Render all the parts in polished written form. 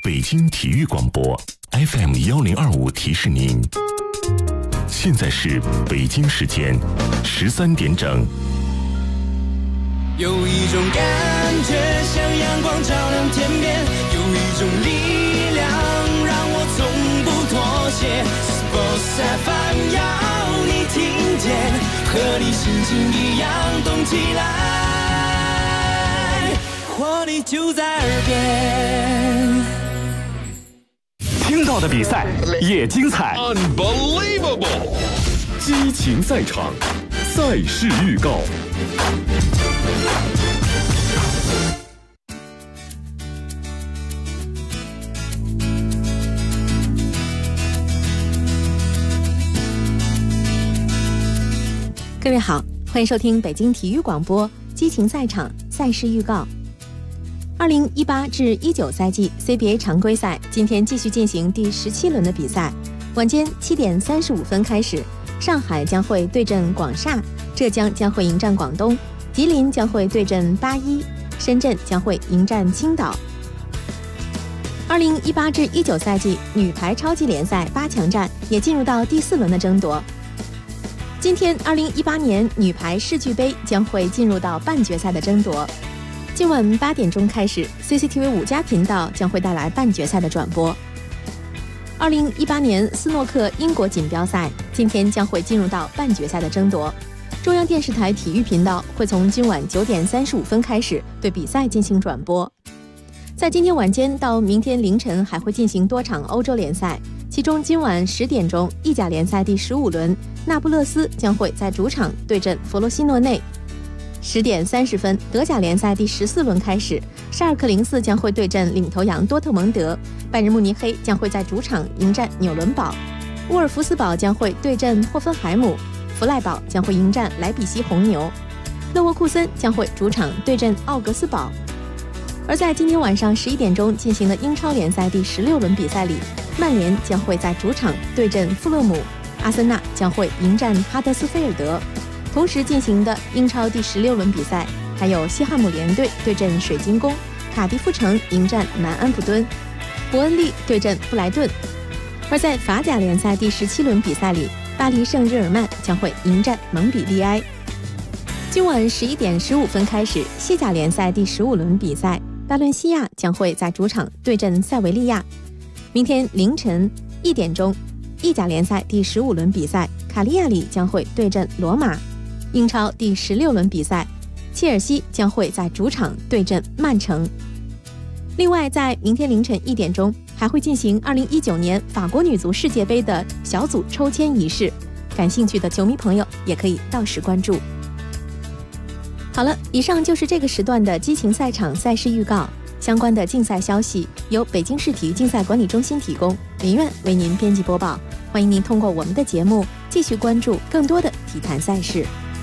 北京体育广播 FM1025提示您，现在是北京时间13点整。 有一种感觉像阳光照亮天边，有一种力量让我从不妥协。Sports FM 要你听见，和你心情一样动起来，活力就在耳边。 听到的比赛也精彩 ，Unbelievable！ 激情赛场，赛事预告。 各位好，欢迎收听北京体育广播激情赛场赛事预告。2018至19赛季 CBA 常规赛今天继续进行第17轮的比赛，晚间7点35分开始，上海将会对阵广厦，浙江将会迎战广东，吉林将会对阵81，深圳将会迎战青岛。2018至19赛季女排超级联赛8强战也进入到第4轮的争夺。今天2018年女排世俱杯将会进入到半决赛的争夺。今晚8点钟开始 ，CCTV 5家频道将会带来半决赛的转播。2018年斯诺克英国锦标赛今天将会进入到半决赛的争夺。中央电视台体育频道会从今晚9点35分开始对比赛进行转播。在今天晚间到明天凌晨还会进行多场欧洲联赛，其中今晚10点钟意甲联赛第15轮，那不勒斯将会在主场对阵弗罗西诺内。10点30分，德甲联赛第14轮开始，沙尔克04将会对阵领头羊多特蒙德，拜仁慕尼黑将会在主场迎战纽伦堡，沃尔夫斯堡将会对阵霍芬海姆，弗赖堡将会迎战莱比锡红牛，勒沃库森将会主场对阵奥格斯堡。而在今天晚上11点钟进行的英超联赛第16轮比赛里，曼联将会在主场对阵富勒姆，阿森纳将会迎战哈德斯菲尔德。同时进行的英超第16轮比赛还有西汉姆联队对阵水晶宫，卡迪夫城迎战南安普敦，伯恩利对阵布莱顿。而在法甲联赛第17轮比赛里，巴黎圣日耳曼将会迎战蒙彼利埃。今晚11点15分开始，西甲联赛第15轮比赛，巴伦西亚将会在主场对阵塞维利亚。明天凌晨1点钟，意甲联赛第15轮比赛，卡利亚里将会对阵罗马。英超第16轮比赛，切尔西将会在主场对阵曼城。另外，在明天凌晨1点钟还会进行2019年法国女足世界杯的小组抽签仪式，感兴趣的球迷朋友也可以到时关注。好了，以上就是这个时段的激情赛场赛事预告，相关的竞赛消息由北京市体育竞赛管理中心提供，林苑为您编辑播报。欢迎您通过我们的节目继续关注更多的体坛赛事。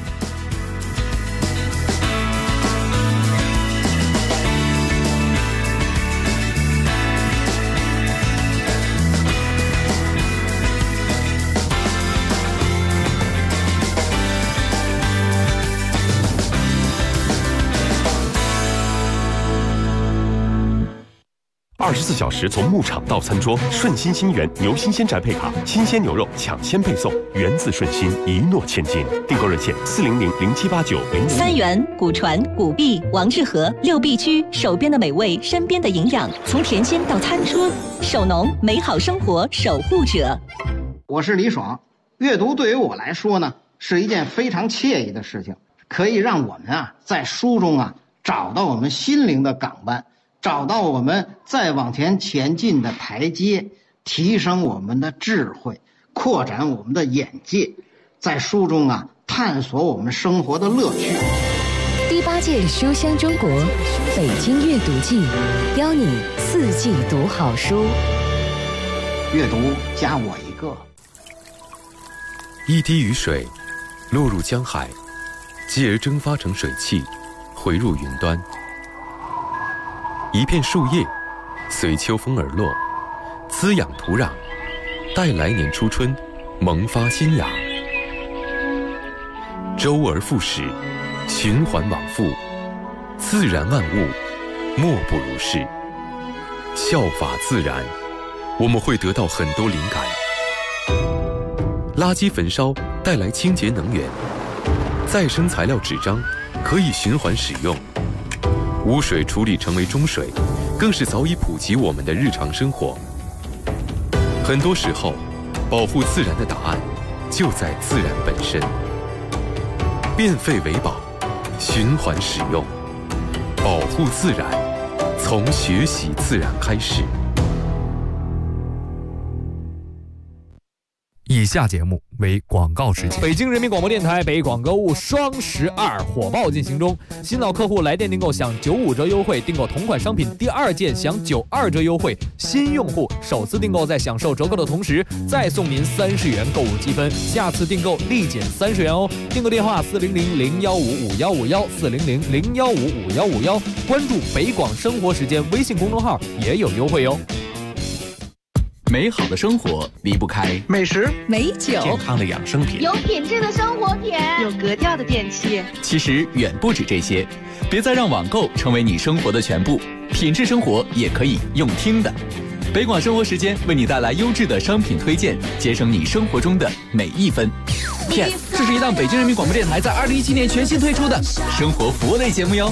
24小时从牧场到餐桌，顺心新源牛新鲜宅配卡，新鲜牛肉抢先配送，源自顺心，一诺千金。订购热线400078905。 三元、古传、古币、王致和6必居，手边的美味，身边的营养，从田间到餐桌，守农，美好生活守护者。 我是李爽。阅读对于我来说呢，是一件非常惬意的事情，可以让我们在书中找到我们心灵的港湾，找到我们再往前进的台阶，提升我们的智慧，扩展我们的眼界，在书中探索我们生活的乐趣。 第8届书香中国北京阅读季，邀你4季读好书。 阅读加我一个。 一滴雨水落入江海，继而蒸发成水汽，回入云端。一片树叶随秋风而落，滋养土壤，待来年初春萌发新芽。周而复始，循环往复，自然万物莫不如是。 效法自然，我们会得到很多灵感。垃圾焚烧带来清洁能源，再生材料纸张可以循环使用，污水处理成为中水，更是早已普及我们的日常生活。很多时候，保护自然的答案就在自然本身。变废为宝，循环使用，保护自然，从学习自然开始。 以下节目为广告时间。北京人民广播电台北广购物双12火爆进行中，新老客户来电订购享95折优惠，订购同款商品第2件享92折优惠，新用户首次订购在享受折扣的同时，再送您30元购物积分，下次订购立减30元哦。订购电话400-015-5151，400-015-5151，关注北广生活时间微信公众号也有优惠哟。 美好的生活离不开美食、 美酒、 健康的养生品、 有品质的生活品、 有格调的电器。 其实远不止这些，别再让网购成为你生活的全部，品质生活也可以用听的。北广生活时间为你带来优质的商品推荐，节省你生活中的每一分。PS， 这是一档北京人民广播电台在2017年全新推出的生活服务类节目哟。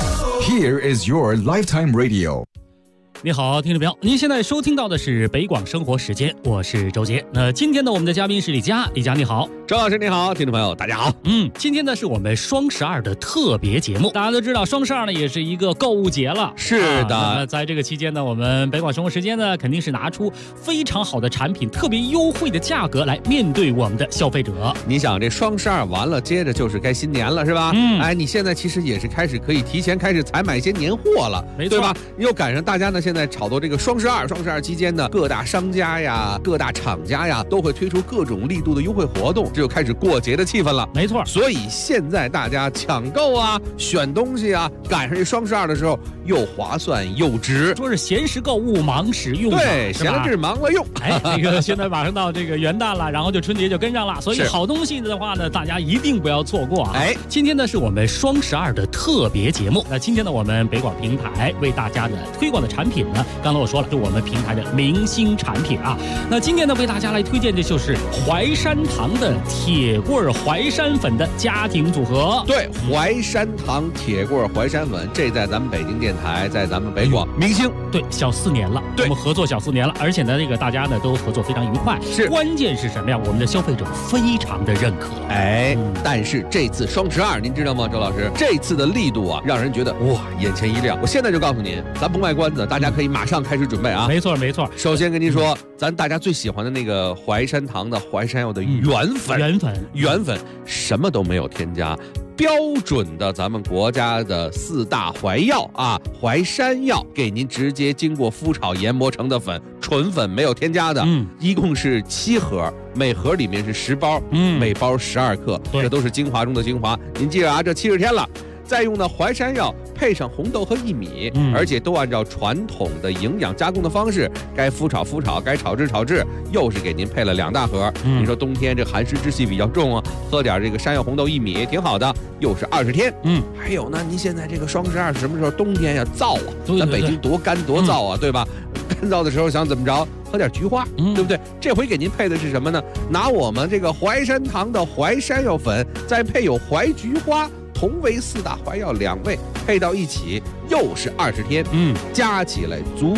Here is your lifetime radio。 你好，听众朋友，您现在收听到的是北广生活时间，我是周杰。那今天呢，我们的嘉宾是李佳，李佳你好， 周老师你好，听众朋友大家好。 今天呢是我们双12的特别节目，大家都知道双12呢也是一个购物节了， 是的。 那么在这个期间呢，我们北广生活时间呢肯定是拿出非常好的产品，特别优惠的价格来面对我们的消费者。 你想这双12完了，接着就是该新年了，是吧？你现在其实也是开始可以提前开始采买一些年货了， 没错， 对吧？又赶上大家呢现在炒作这个双12期间呢，各大商家呀、各大厂家呀都会推出各种力度的优惠活动，这就开始过节的气氛了。 没错， 所以现在大家抢购啊、选东西啊，赶上这双12的时候，又划算又值。 说是闲时购物，忙时用， 对，闲了治，忙了用。 这个现在马上到这个元旦了，然后就春节就跟上了，所以好东西的话呢，大家一定不要错过啊！今天呢是我们双12的特别节目。那今天呢，我们北广平台为大家的推广的产品呢，刚才我说了，是我们平台的明星产品啊。那今天呢，为大家来推荐的就是淮山堂的铁棍淮山粉的家庭组合。 对，淮山堂铁棍淮山粉，这在咱们北京电台，在咱们北广明星， 对，小4年了，我们合作小4年了，而且呢，这个大家呢都合作非常愉快。 是， 关键是什么呀？我们的消费者非常的认可。 但是这次双12，您知道吗，周老师？这次的力度啊，让人觉得哇，眼前一亮。我现在就告诉您，咱不卖关子，大家可以马上开始准备啊。 没错没错。 首先跟您说，咱大家最喜欢的那个淮山堂的淮山药的原粉，什么都没有添加。标准的咱们国家的4大淮药啊，淮山药给您直接经过麸炒研磨成的粉，纯粉没有添加的，一共是7盒，每盒里面是10包，每包12克，这都是精华中的精华。您记着啊，这70天了。再用的淮山药配上红豆和薏米，而且都按照传统的营养加工的方式，该麸炒麸炒，该炒制炒制，又是给您配了2大盒。你说冬天这寒湿之气比较重啊，喝点这个山药红豆薏米挺好的，又是20天。还有呢，您现在这个双12什么时候？冬天呀，燥啊，咱北京多干多燥啊，对吧？干燥的时候想怎么着？喝点菊花，对不对？这回给您配的是什么呢？拿我们这个淮山堂的淮山药粉，再配有淮菊花。同为4大淮药2味配到一起，又是20天，加起来足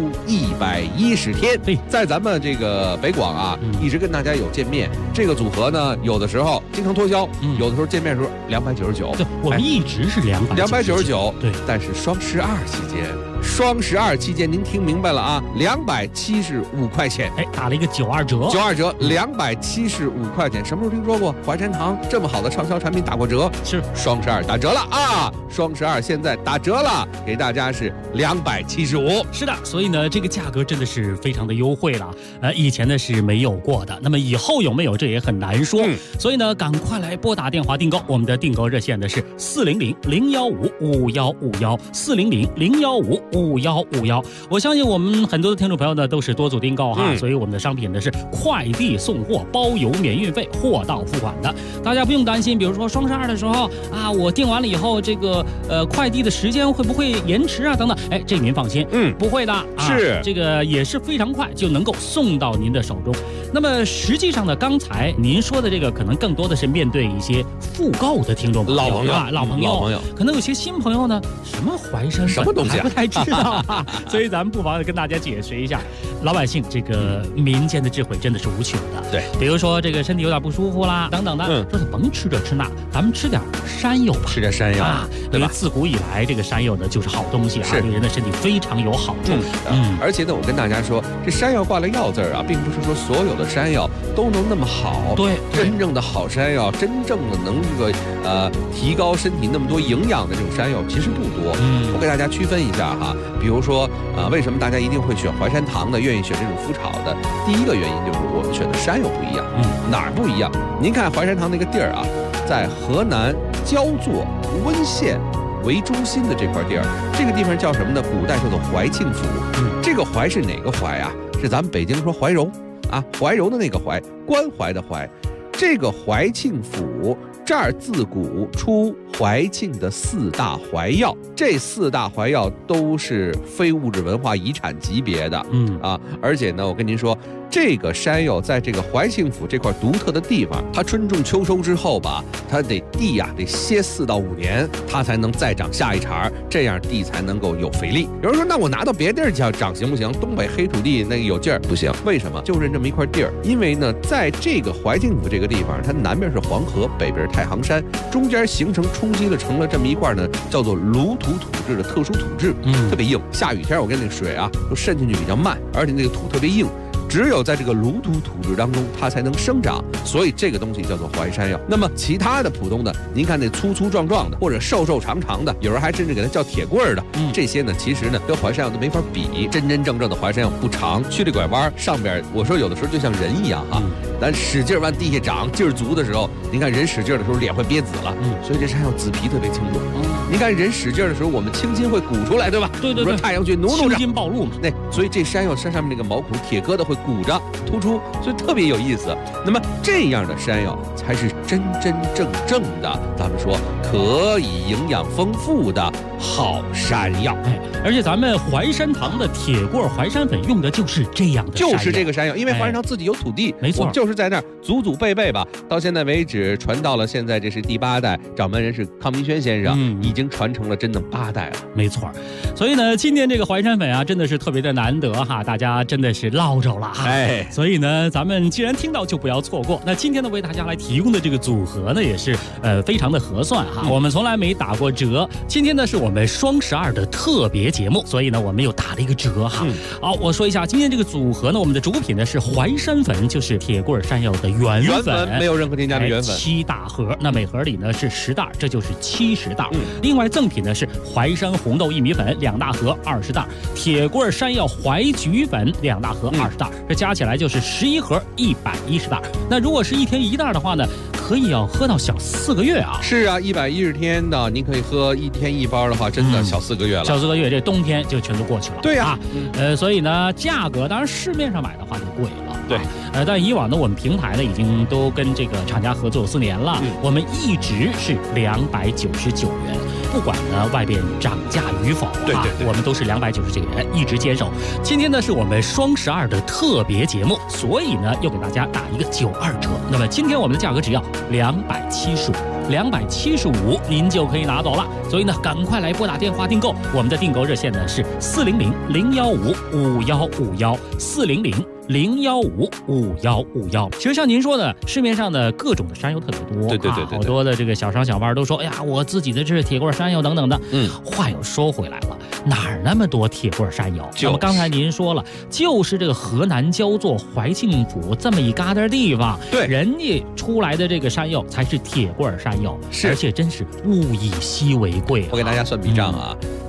110天。在咱们这个北广啊，一直跟大家有见面。这个组合呢，有的时候经常脱销，有的时候见面的时候299。 对，我们一直是299。 对，但是双12期间，您听明白了啊，275块钱， 打了一个92折 ，92折，275块钱。什么时候听说过淮山堂这么好的畅销产品打过折？ 是双12打折了啊！双12现在打折了，给大家是275。 是的，所以呢，这个价格真的是非常的优惠了。以前呢是没有过的，那么以后有没有这也很难说。所以呢，赶快来拨打电话订购，我们的订购热线呢是400-015-5151，400-015 5151。我相信我们很多的听众朋友呢都是多组订购哈，所以我们的商品呢是快递送货，包邮免运费，货到付款的。大家不用担心，比如说双12的时候啊，我订完了以后，这个快递的时间会不会延迟啊等等？哎，这您放心，不会的， 是这个也是非常快就能够送到您的手中。那么实际上呢，刚才您说的这个可能更多的是面对一些复购的听众朋友，老朋友，可能有些新朋友呢，什么淮山什么东西还不太知道啊，所以咱们不妨跟大家解释一下，老百姓这个民间的智慧真的是无穷的。 对， 比如说这个身体有点不舒服啦，等等的，说是甭吃这吃那，咱们吃点山药吧， 吃点山药啊，对吧？自古以来这个山药呢就是好东西啊，对人的身体非常有好处。 而且呢，我跟大家说，这山药挂了药字啊，并不是说所有的山药都能那么好。 对， 真正的好山药，真正的能这个提高身体那么多营养的这种山药其实不多。我给大家区分一下哈，比如说为什么大家一定会选淮山堂的，愿意选这种麸炒的？第一个原因就是我们选的山药不一样。哪儿不一样？您看淮山堂那个地儿啊，在河南焦作温县为中心的这块地儿，这个地方叫什么呢？古代叫做怀庆府。这个怀是哪个怀啊？是咱们北京说怀柔啊，怀柔的那个怀，关怀的怀。这个怀庆府这儿自古出怀庆的4大怀药，这4大怀药都是非物质文化遗产级别的。而且呢，我跟您说，这个山药在这个怀庆府这块独特的地方，它春种秋收之后吧，它得地呀得歇4到5年，它才能再长下一茬，这样地才能够有肥力。有人说，那我拿到别地儿去长行不行？东北黑土地那个有劲儿，不行。为什么？就认这么一块地儿，因为呢，在这个怀庆府这个地方，它南边是黄河，北边是太行山，中间形成冲击了成了这么一块呢，叫做芦土土质的特殊土质，特别硬。下雨天我跟那水啊都渗进去比较慢，而且那个土特别硬。只有在这个芦土土质当中，它才能生长，所以这个东西叫做淮山药。那么其他的普通的，您看那粗粗壮壮的，或者瘦瘦长长的，有人还甚至给它叫铁棍儿的，这些呢，其实呢跟淮山药都没法比。真真正正的淮山药不长，曲里拐弯，上边我说有的时候就像人一样哈，咱使劲往地下长，劲儿足的时候，您看人使劲的时候脸会憋紫了，所以这山药紫皮特别清爽。您看人使劲的时候，我们青筋会鼓出来，对吧？ 对， 说太阳穴努着， 青筋暴露嘛。 那所以这山药身上面那个毛孔铁疙瘩会鼓着突出，所以特别有意思。那么这样的山药才是真真正正的，咱们说可以营养丰富的好山药。 而且咱们淮山堂的铁棍淮山粉用的就是这样的山药， 就是这个山药，因为淮山堂自己有土地， 没错， 就是在那儿祖祖辈辈吧，到现在为止传到了现在，这是第8代，掌门人是康明轩先生，已经传承了真的8代了， 没错。所以呢，今年这个淮山粉啊，真的是特别的难得哈，大家真的是捞着了哈。所以呢，咱们既然听到就不要错过。那今天呢，为大家来提供的这个组合呢，也是非常的合算哈，我们从来没打过折。今天呢，是我们双12的特别节目，所以呢，我们又打了一个折哈。好，我说一下今天这个组合呢，我们的主品呢是淮山粉，就是铁棍山药的原粉， 没有任何添加的原粉 ，7大盒，那每盒里呢是10袋，这就是70袋。另外赠品呢是淮山红豆薏米粉2大盒20袋，铁棍山药淮菊粉2大盒20袋，这加起来就是11盒110袋。那如果是1天1袋的话呢，可以要喝到小4个月啊。 是啊，110天的，您可以喝1天1包的话，真的小4个月了。 小4个月，这冬天就全都过去了。 对呀， 所以呢，价格当然市面上买的话就贵了。 对， 但以往呢，我们平台呢已经都跟这个厂家合作4年了，我们一直是299元，不管呢外边涨价与否， 对， 我们都是299元一直坚守。今天呢是我们双12的特别节目，所以呢又给大家打一个92折。那么今天我们的价格只要275，您就可以拿走了。所以呢，赶快来拨打电话订购，我们的订购热线呢是400-015-5151，400-015-5151。其实像您说的，市面上的各种的山药特别多， 对， 好多的这个小商小贩都说，哎呀，我自己的这是铁棍山药等等的。话又说回来了，哪儿那么多铁棍山药？那么刚才您说了，就是这个河南焦作怀庆府这么一疙瘩地方， 对， 人家出来的这个山药才是铁棍山药，而且真是物以稀为贵。 我给大家算笔账啊。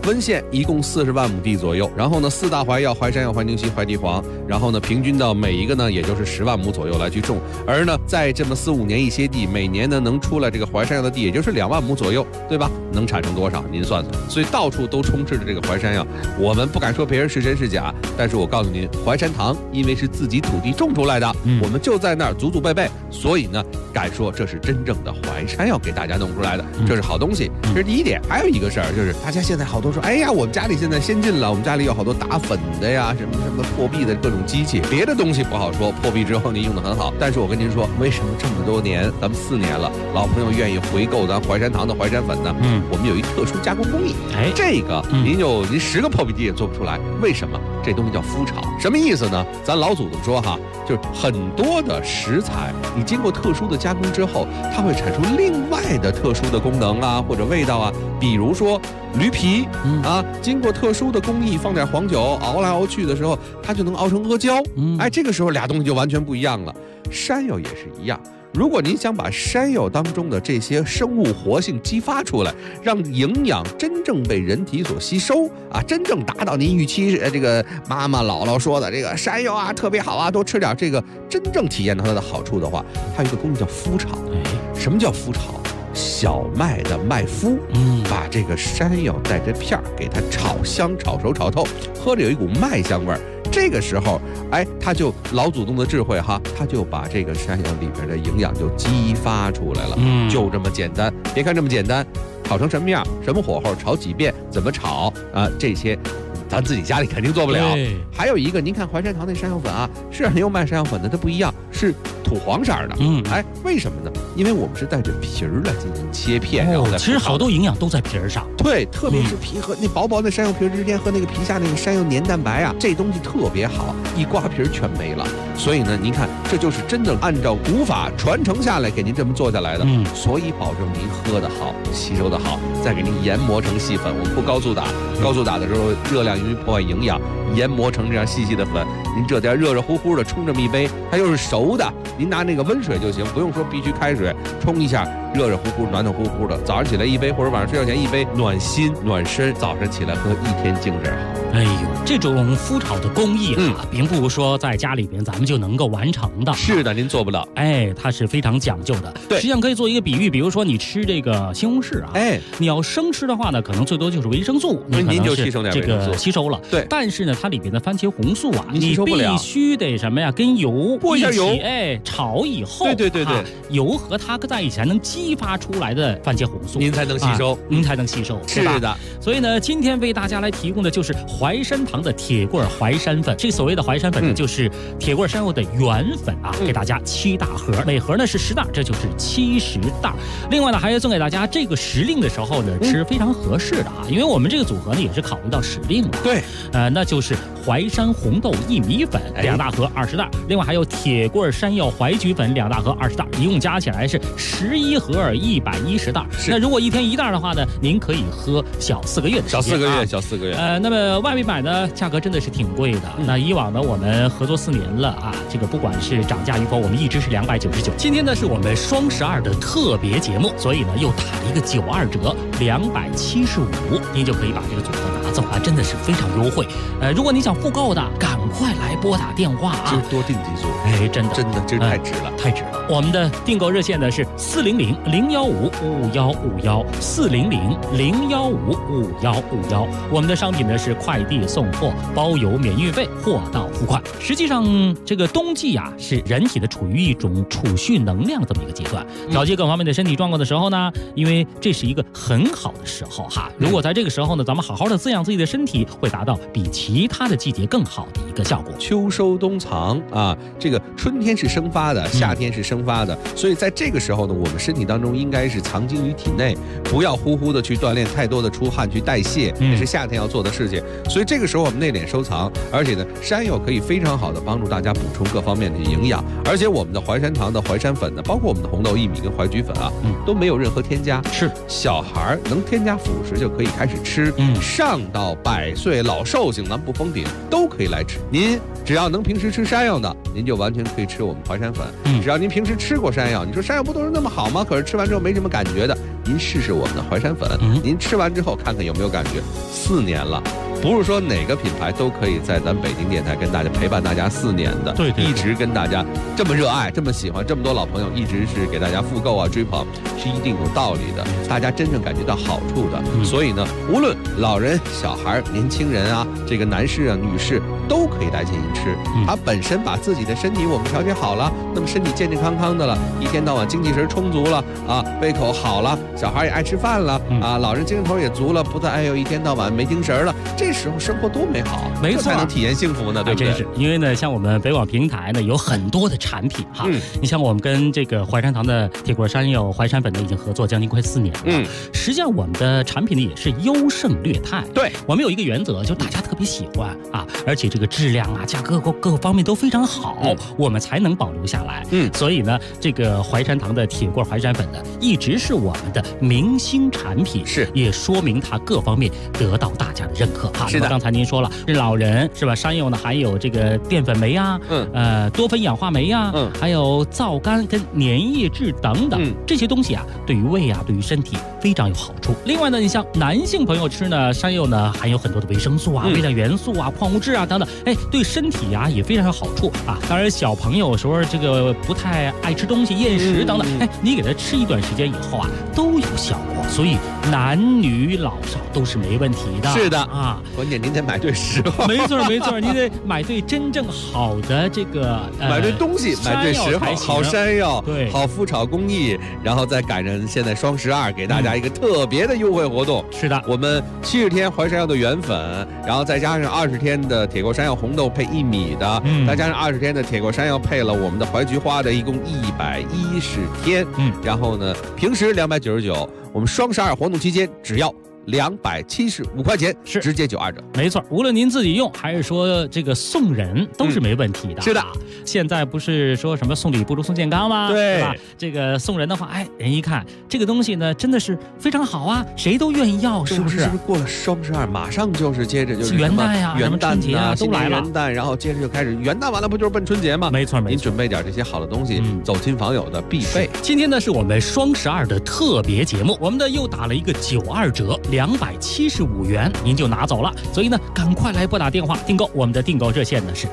温县一共40万亩地左右，然后呢4大怀药，淮山药、淮宁西、淮地黄，然后呢平均到每一个呢也就是10万亩左右来去种，而呢在这么4、5年一些地，每年呢能出来这个淮山药的地也就是2万亩左右，对吧？能产生多少？您算算。所以到处都充斥着这个淮山药，我们不敢说别人是真是假，但是我告诉您，淮山糖因为是自己土地种出来的，我们就在那儿祖祖辈辈，所以呢敢说这是真正的淮山药给大家弄出来的，这是好东西。这是第一点。还有一个事儿就是，大家现在好多说，哎呀，我们家里现在先进了，我们家里有好多打粉的呀，什么破壁的各种机器，别的东西不好说，破壁之后您用的很好，但是我跟您说，为什么这么多年，咱们4年了，老朋友愿意回购咱淮山糖的淮山粉呢？我们有一特殊加工工艺，这个您10个破壁机也做不出来，为什么？这东西叫麸炒，什么意思呢？咱老祖宗说哈，就是很多的食材，你经过特殊的加工之后，它会产出另外的特殊的功能啊，或者味道啊。比如说驴皮啊，经过特殊的工艺，放点黄酒熬来熬去的时候，它就能熬成阿胶。哎，这个时候俩东西就完全不一样了。山药也是一样。如果您想把山药当中的这些生物活性激发出来，让营养真正被人体所吸收啊，真正达到您预期这个妈妈姥姥说的这个山药啊特别好啊，多吃点这个，真正体验到它的好处的话，它有一个工艺叫麸炒。什么叫麸炒？小麦的麦麸，把这个山药带着片儿给它炒香、炒熟、炒透，喝着有一股麦香味儿。这个时候，哎，他就老祖宗的智慧哈，他就把这个山药里边的营养就激发出来了，就这么简单。别看这么简单，炒成什么样，什么火候，炒几遍，怎么炒啊，这些咱自己家里肯定做不了。还有一个，您看淮山糖那山药粉啊，是很有卖山药粉的，它不一样，是土黄色的。哎，为什么呢？因为我们是带着皮儿来进行切片，然后再其实好多营养都在皮儿上。 对，特别是皮和那薄薄的山药皮之间和那个皮下那个山药黏蛋白啊，这东西特别好，一刮皮儿全没了。所以呢，您看，这就是真的按照古法传承下来给您这么做下来的。所以保证您喝得好，吸收得好，再给您研磨成细粉。我们不高速打，高速打的时候热量容易破坏营养，研磨成这样细细的粉。您这点热热乎乎的冲这么一杯，它又是熟的，您拿那个温水就行，不用说必须开水冲一下，热热乎乎、暖暖乎乎的。早上起来一杯，或者晚上睡觉前一杯，暖心暖身。早上起来喝，一天精神好。 哎呦，这种麸炒的工艺啊，并不是说在家里边咱们就能够完成的。 是的，您做不到。 哎，它是非常讲究的。 对， 实际上可以做一个比喻，比如说你吃这个西红柿啊， 哎， 你要生吃的话呢，可能最多就是维生素， 您就吸收点这个吸收了。 对， 但是呢，它里边的番茄红素啊， 你必须得什么呀？跟油过一下油， 哎，炒以后， 对， 油和它在一起才能激发出来的番茄红素， 您才能吸收， 您才能吸收。 是的。 所以呢，今天为大家来提供的就是淮山糖的铁棍淮山粉。这所谓的淮山粉呢，就是铁棍山药的原粉啊，给大家7大盒，每盒呢是10袋，这就是70袋。另外呢，还要送给大家这个时令的时候呢，吃非常合适的啊，因为我们这个组合呢也是考虑到时令了。 对， 那就是淮山红豆薏米粉2大盒20袋，另外还有铁棍山药淮菊粉2大盒20袋，一共加起来是11盒110袋。那如果一天1袋的话呢，您可以喝小4个月的时间。 小4个月。 那么外面买呢，价格真的是挺贵的。那以往呢，我们合作4年了啊，这个不管是涨价与否，我们一直是299。今天呢是我们双12的特别节目，所以呢又打了一个92折，275，您就可以把这个组合拿走啊，真的是非常优惠。如果你想复购的，赶快来拨打电话啊， 多订几组。 哎，真的， 这太值了， 太值了。我们的订购热线呢是400-015-5151，400-015-5151。我们的商品呢是快递送货，包邮免运费，货到付款。实际上，这个冬季啊，是人体的处于一种储蓄能量这么一个阶段，调节各方面的身体状况的时候呢，因为这是一个很好的时候哈。如果在这个时候呢，咱们好好的滋养自己的身体，会达到比其他的季节更好的一个效果。 秋收冬藏啊，这个春天是生发的，夏天是生发的，所以在这个时候呢，我们身体当中应该是藏精于体内，不要呼呼的去锻炼，太多的出汗去代谢，这是夏天要做的事情。所以这个时候我们内敛收藏，而且呢，山药可以非常好的帮助大家补充各方面的营养，而且我们的淮山糖的淮山粉呢，包括我们的红豆薏米跟淮菊粉啊，都没有任何添加， 是小孩能添加辅食就可以开始吃，上到100岁老寿星，咱不封顶都可以来吃。您只要能平时吃山药的，您就完全可以吃我们淮山粉。只要您平时吃过山药，你说山药不都是那么好吗？可是吃完之后没什么感觉的，您试试我们的淮山粉，您吃完之后看看有没有感觉。4年了。不是说哪个品牌都可以在咱北京电台跟大家陪伴大家4年的，对，一直跟大家这么热爱、这么喜欢，这么多老朋友一直是给大家复购啊、追捧，是一定有道理的，大家真正感觉到好处的。所以呢，无论老人、小孩、年轻人啊，这个男士啊、女士都可以来进行吃。他本身把自己的身体我们调节好了，那么身体健健康康的了，一天到晚精气神充足了啊，胃口好了，小孩也爱吃饭了啊，老人精神头也足了，不再一天到晚没精神了。这时候生活多美好， 没错， 才能体验幸福呢，对不对？ 真是，因为呢，像我们北广平台呢，有很多的产品哈。你像我们跟这个淮山堂的铁锅山药、淮山粉呢，已经合作将近快4年了。实际上我们的产品呢也是优胜劣汰。 对， 我们有一个原则，就大家特别喜欢啊，而且这个质量啊、价格各个方面都非常好，我们才能保留下来。所以呢，这个淮山堂的铁锅淮山粉呢，一直是我们的明星产品， 是， 也说明它各方面得到大家的认可哈。 是的。 刚才您说了，是老人是吧？山药呢含有这个淀粉酶啊，多酚氧化酶啊，还有皂苷跟粘液质等等，这些东西啊，对于胃啊，对于身体非常有好处。另外呢，你像男性朋友吃呢，山药呢含有很多的维生素啊、微量元素啊、矿物质啊等等，对身体啊也非常有好处啊。当然，小朋友有时候这个不太爱吃东西、厌食等等，你给他吃一段时间以后啊，都有效果。所以男女老少都是没问题的。 是的啊， 关键您得买对时候。 没错没错，您得买对真正好的这个买对东西，买对时候，好山药， 对， 好麸炒工艺，然后再赶上现在双12，给大家一个特别的优惠活动。 是的， 我们70天淮山药的原粉，然后再加上20天的铁锅山药红豆配1米的，再加上20天的铁锅山药配了我们的淮菊花的，一共110天。然后呢，平时299，我们双12活动期间只要275块钱， 是直接92折。 没错，无论您自己用还是说这个送人，都是没问题的。 是的， 现在不是说什么送礼不如送健康吗？ 对吧？这个送人的话，人一看这个东西呢，真的是非常好啊，谁都愿意要，是不是？ 是不是过了双12，马上就是接着就是元旦呀、 元旦节啊都来了。 元旦，然后接着就开始元旦完了，不就是奔春节吗？ 没错， 您准备点这些好的东西，走亲访友的必备。 今天呢是我们双12的特别节目，我们的又打了一个92折。275元您就拿走了，所以呢，赶快来拨打电话订购。我们的订购热线呢是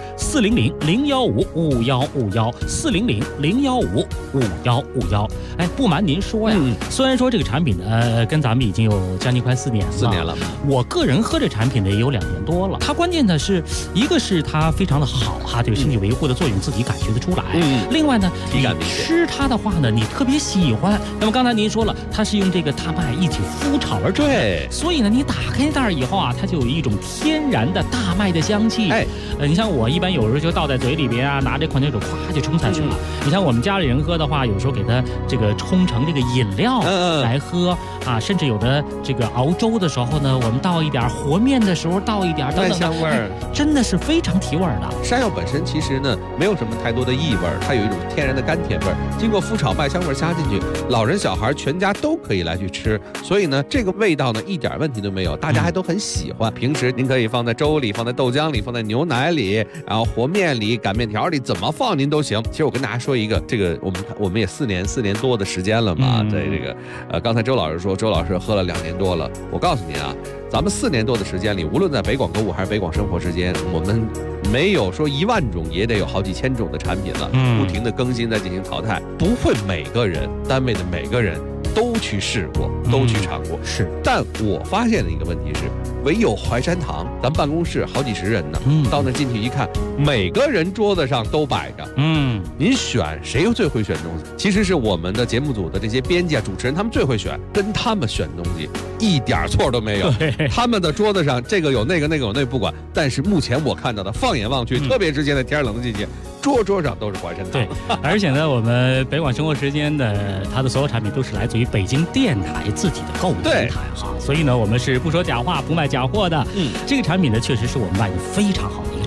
400-015-5151，400-015-5151。不瞒您说呀，虽然说这个产品呢跟咱们已经有将近快4年了，我个人喝这产品呢也有2年多了。它关键的是，一个是它非常的好哈，对身体维护的作用自己感觉得出来。另外呢， 体感明显。吃它的话呢，你特别喜欢。那么刚才您说了，它是用这个大麦一起麸炒而成。 对， 所以呢，你打开袋以后啊，它就有一种天然的大麦的香气。你像我一般有时候就倒在嘴里边啊，拿这矿泉水咵就冲下去了。你像我们家里人喝的话，有时候给它这个冲成这个饮料来喝啊，甚至有的这个熬粥的时候呢，我们倒一点，和面的时候倒一点，等等， 香味儿， 真的是非常提味儿的。 山药本身其实呢没有什么太多的异味，它有一种天然的甘甜味儿，经过麸炒麦香味加进去，老人小孩全家都可以来去吃。所以呢，这个味道呢一点问题都没有，大家还都很喜欢。平时您可以放在粥里，放在豆浆里，放在牛奶里，然后和面里、擀面条里，怎么放您都行。其实我跟大家说一个，这个我们也4年多的时间了嘛，在这个刚才周老师说，周老师喝了2年多了。我告诉您啊，咱们4年多的时间里，无论在北广购物还是北广生活之间，我们没有说1万种，也得有好几千种的产品了，不停的更新，在进行淘汰，不会每个人单位的每个人都去试过，都去尝过。 是， 但我发现的一个问题是，唯有淮山堂，咱办公室好几十人呢，到那进去一看，每个人桌子上都摆着，您选谁又最会选东西？其实是我们的节目组的这些编辑啊、主持人，他们最会选，跟他们选东西一点错都没有。他们的桌子上这个有那个，那个有那个不管，但是目前我看到的，放眼望去，特别是现在天冷的季节，桌上都是淮山堂。 对，而且呢，我们北广生活时间的它的所有产品都是来自于北京电台自己的购物平台哈，所以呢，我们是不说假话，不卖假货的。这个产品呢，确实是我们卖的非常好的一个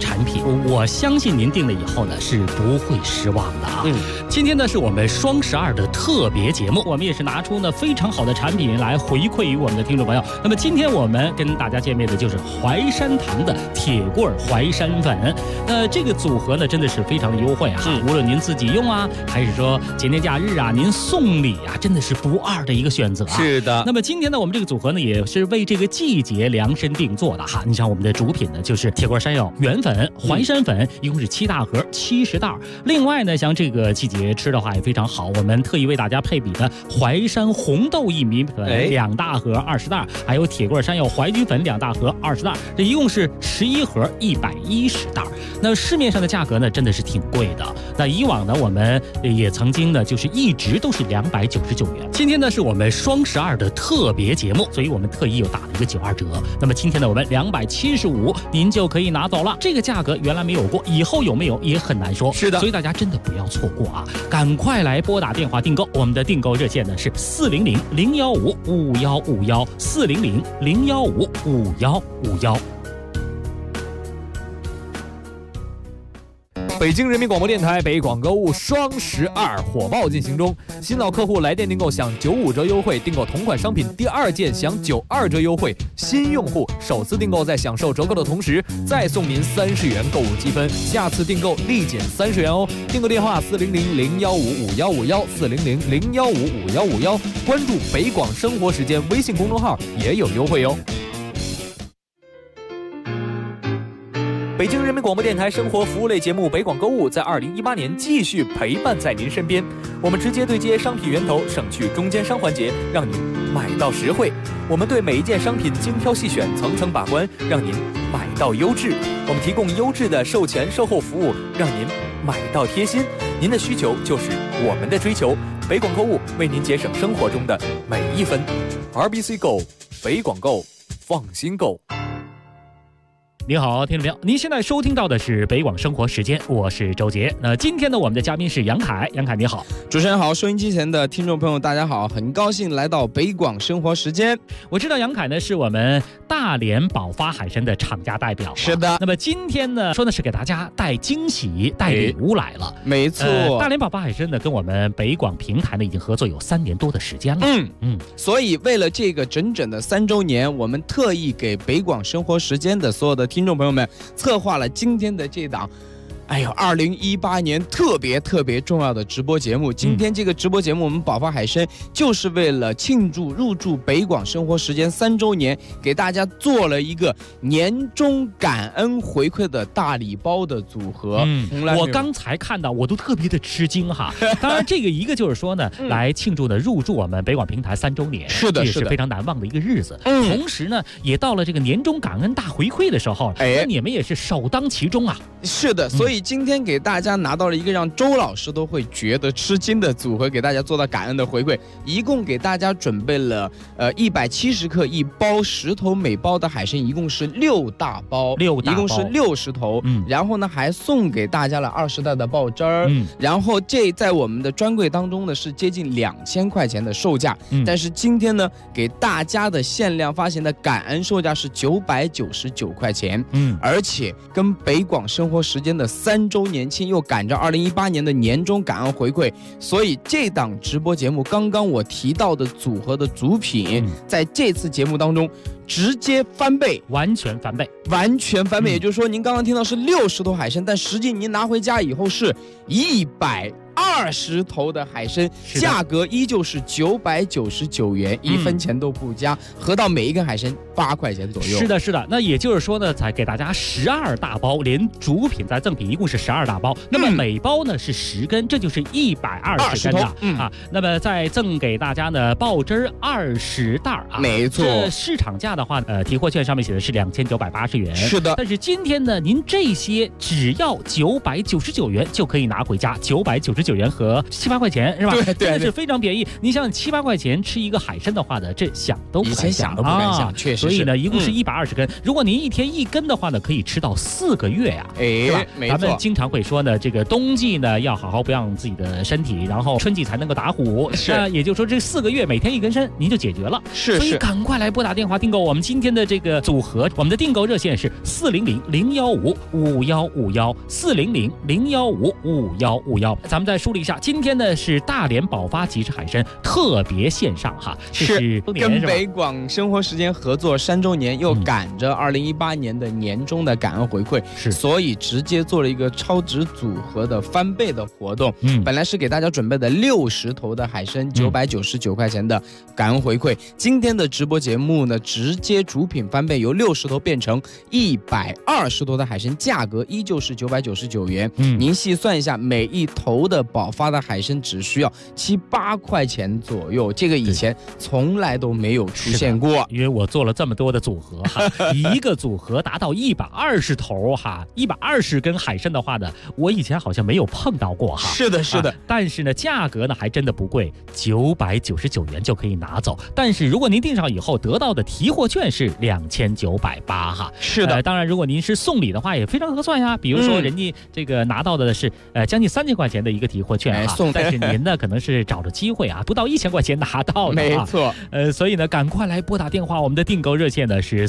产品，我相信您订了以后呢是不会失望的啊。今天呢是我们双12的特别节目，我们也是拿出呢非常好的产品来回馈于我们的听众朋友。那么今天我们跟大家见面的就是淮山堂的铁棍淮山粉，这个组合呢真的是非常的优惠啊，无论您自己用啊，还是说节年假日啊，您送礼啊，真的是不二的一个选择啊。 是的。 那么今天呢，我们这个组合呢也是为这个季节量身定做的哈。你像我们的主品呢就是铁棍山药圆粉、淮山粉，一共是7大盒70袋。另外呢，像这个季节吃的话也非常好，我们特意为大家配比的淮山红豆薏米粉2大盒20袋，还有铁棍山药淮菊粉2大盒20袋，这一共是11盒110袋。那市面上的价格呢真的是挺贵的。那以往呢我们也曾经呢就是一直都是299元。今天呢是我们双12的特别节目，所以我们特意又打了一个92折。那么今天呢我们275您就可以拿走了。这个价格原来没有过，以后有没有也很难说。 是的， 所以大家真的不要错过啊，赶快来拨打电话订购。我们的订购热线呢是400-015-5151 400-015-5151。 北京人民广播电台北广购物双12火爆进行中，新老客户来电订购享95折优惠，订购同款商品第2件享92折优惠，新用户首次订购在享受折扣的同时再送您30元购物积分，下次订购立减30元哦。订购电话400-015-5151 400-015-5151，关注北广生活时间微信公众号也有优惠哦。北京人民广播电台生活服务类节目北广购物在2018年继续陪伴在您身边，我们直接对接商品源头，省去中间商环节，让您买到实惠。我们对每一件商品精挑细选，层层把关，让您买到优质。我们提供优质的售前售后服务，让您买到贴心。您的需求就是我们的追求，北广购物为您节省生活中的每一分。RBC Go， 北广购，放心购。 你好，听众朋友，您现在收听到的是北广生活时间，我是周杰。那今天呢，我们的嘉宾是杨凯，杨凯你好。 主持人好，收音机前的听众朋友大家好，很高兴来到北广生活时间。 我知道杨凯呢是我们大连宝发海参的厂家代表， 是的。 那么今天呢，说的是给大家带惊喜、带礼物来了。 没错， 大连宝发海参呢跟我们北广平台呢已经合作有3年多的时间了。 所以为了这个整整的3周年，我们特意给北广生活时间的所有的听众朋友们策划了今天的这档2018年特别重要的直播节目。今天这个直播节目我们宝发海参就是为了庆祝入驻北广生活时间3周年，给大家做了一个年终感恩回馈的大礼包的组合。 我刚才看到我都特别的吃惊哈。当然这个一个就是说呢来庆祝呢入驻我们北广平台3周年， 是的， 这也是非常难忘的一个日子。同时呢也到了这个年终感恩大回馈的时候，那你们也是首当其冲啊。 是的，所以今天给大家拿到了一个让周老师都会觉得吃惊的组合，给大家做到感恩的回馈。一共给大家准备了170克1包10头每包的海参，一共是6大包，一共是60头。然后呢还送给大家了20袋的爆汁儿。然后这在我们的专柜当中呢是接近2000块钱的售价，但是今天呢给大家的限量发行的感恩售价是999块钱。而且跟北广生活时间的3周年庆又赶着2018年的年终感恩回馈，所以这档直播节目刚刚我提到的组合的主品，在这次节目当中直接翻倍， 完全翻倍。 也就是说您刚刚听到是60头海参，但实际您拿回家以后是120头的海参，价格依旧是999元，1分钱都不加，合到每一根海参8块钱左右。 是的，那也就是说呢，才给大家12大包，连主品再赠品，一共是12大包。那么每包呢是10根，这就是120根的那么再赠给大家呢爆汁20袋啊。 没错， 这市场价的话，提货券上面写的是2980元。 是的， 但是今天呢，您这些只要999元就可以拿回家，999 999元和7、8块钱是吧？ 对， 真的是非常便宜。你想7、8块钱吃一个海参的话呢，这想都不敢想， 以前想都不敢想，确实。 所以呢，一共是120根。如果您一天1根的话呢，可以吃到4个月呀，是吧？ 没错。 咱们经常会说呢，这个冬季呢要好好保养自己的身体，然后春季才能够打虎。那也就是说，这4个月每天1根参，您就解决了。 是。 所以赶快来拨打电话订购我们今天的这个组合。我们的订购热线是400-015-5151，400-015-5151。咱们再梳理一下，今天呢是大连宝发即食海参特别线上哈， 是跟北广生活时间合作3周年，又赶着2018年的年终的感恩回馈，所以直接做了一个超值组合的翻倍的活动。本来是给大家准备的60头的海参，999块钱的感恩回馈。今天的直播节目呢，直接主品翻倍，由60头变成120头的海参，价格依旧是999元。您细算一下，每一头的宝发的海参只需要7、8块钱左右，这个以前从来都没有出现过。 因为我做了这么多的组合哈，一个组合达到120头哈，120根海参的话呢，我以前好像没有碰到过哈。 是的，是的。 但是呢，价格呢还真的不贵，999元就可以拿走。但是如果您订上以后得到的提货券是2980哈。 是的， 当然如果您是送礼的话也非常合算呀。比如说人家这个拿到的是将近3000块钱的一个提货券哈，但是您呢可能是找着机会啊，不到1000块钱拿到的。 没错。 所以呢，赶快来拨打电话，我们的订购热线呢是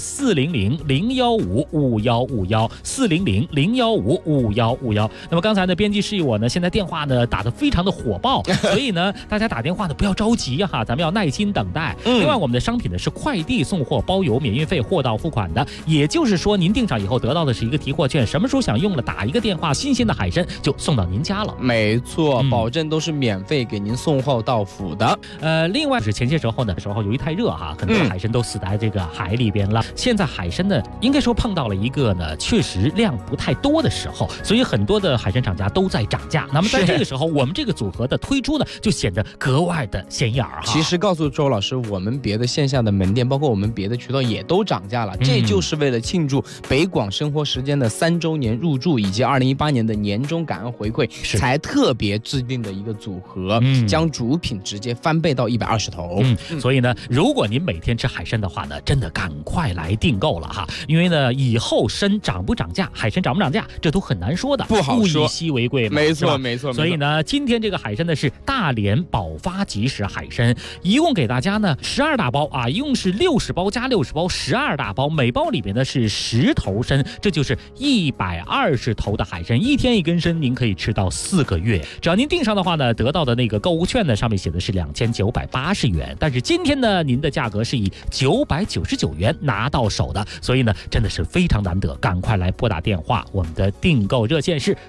400-015-5151，400-015-5151。那么刚才呢，编辑示意我呢，现在电话呢打得非常的火爆，所以呢，大家打电话呢不要着急哈，咱们要耐心等待。另外，我们的商品呢是快递送货包邮，免运费，货到付款的。也就是说，您订上以后得到的是一个提货券，什么时候想用了，打一个电话，新鲜的海参就送到您家了。 没错，保证都是免费给您送货到府的。 另外是前些时候由于太热哈，很多海参都死在这个海里边了。现在海参呢，应该说碰到了一个呢确实量不太多的时候，所以很多的海参厂家都在涨价。那么在这个时候，我们这个组合的推出呢，就显得格外的显眼哈。 其实告诉周老师，我们别的线下的门店，包括我们别的渠道也都涨价了，这就是为了庆祝北广生活时间的3周年入驻以及2018年的年终感恩回馈，才特别制定的一个组合，将主品直接翻倍到120头。 所以呢，如果您每天吃海参的话呢，真的赶快来订购了哈，因为呢，以后参涨不涨价，海参涨不涨价，这都很难说的， 不好说， 物以稀为贵嘛， 没错没错。 所以呢，今天这个海参呢是大连宝发即食海参，一共给大家呢12大包啊，一共是60包加60包，12大包，每包里边呢是10头参，这就是120头的海参，一天1根参，您可以吃到4个月。只要您订上的话呢，得到的那个购物券呢上面写的是2980元，但是今天呢您的价格是以999元拿到手的，所以呢真的是非常难得，赶快来拨打电话，我们的订购热线是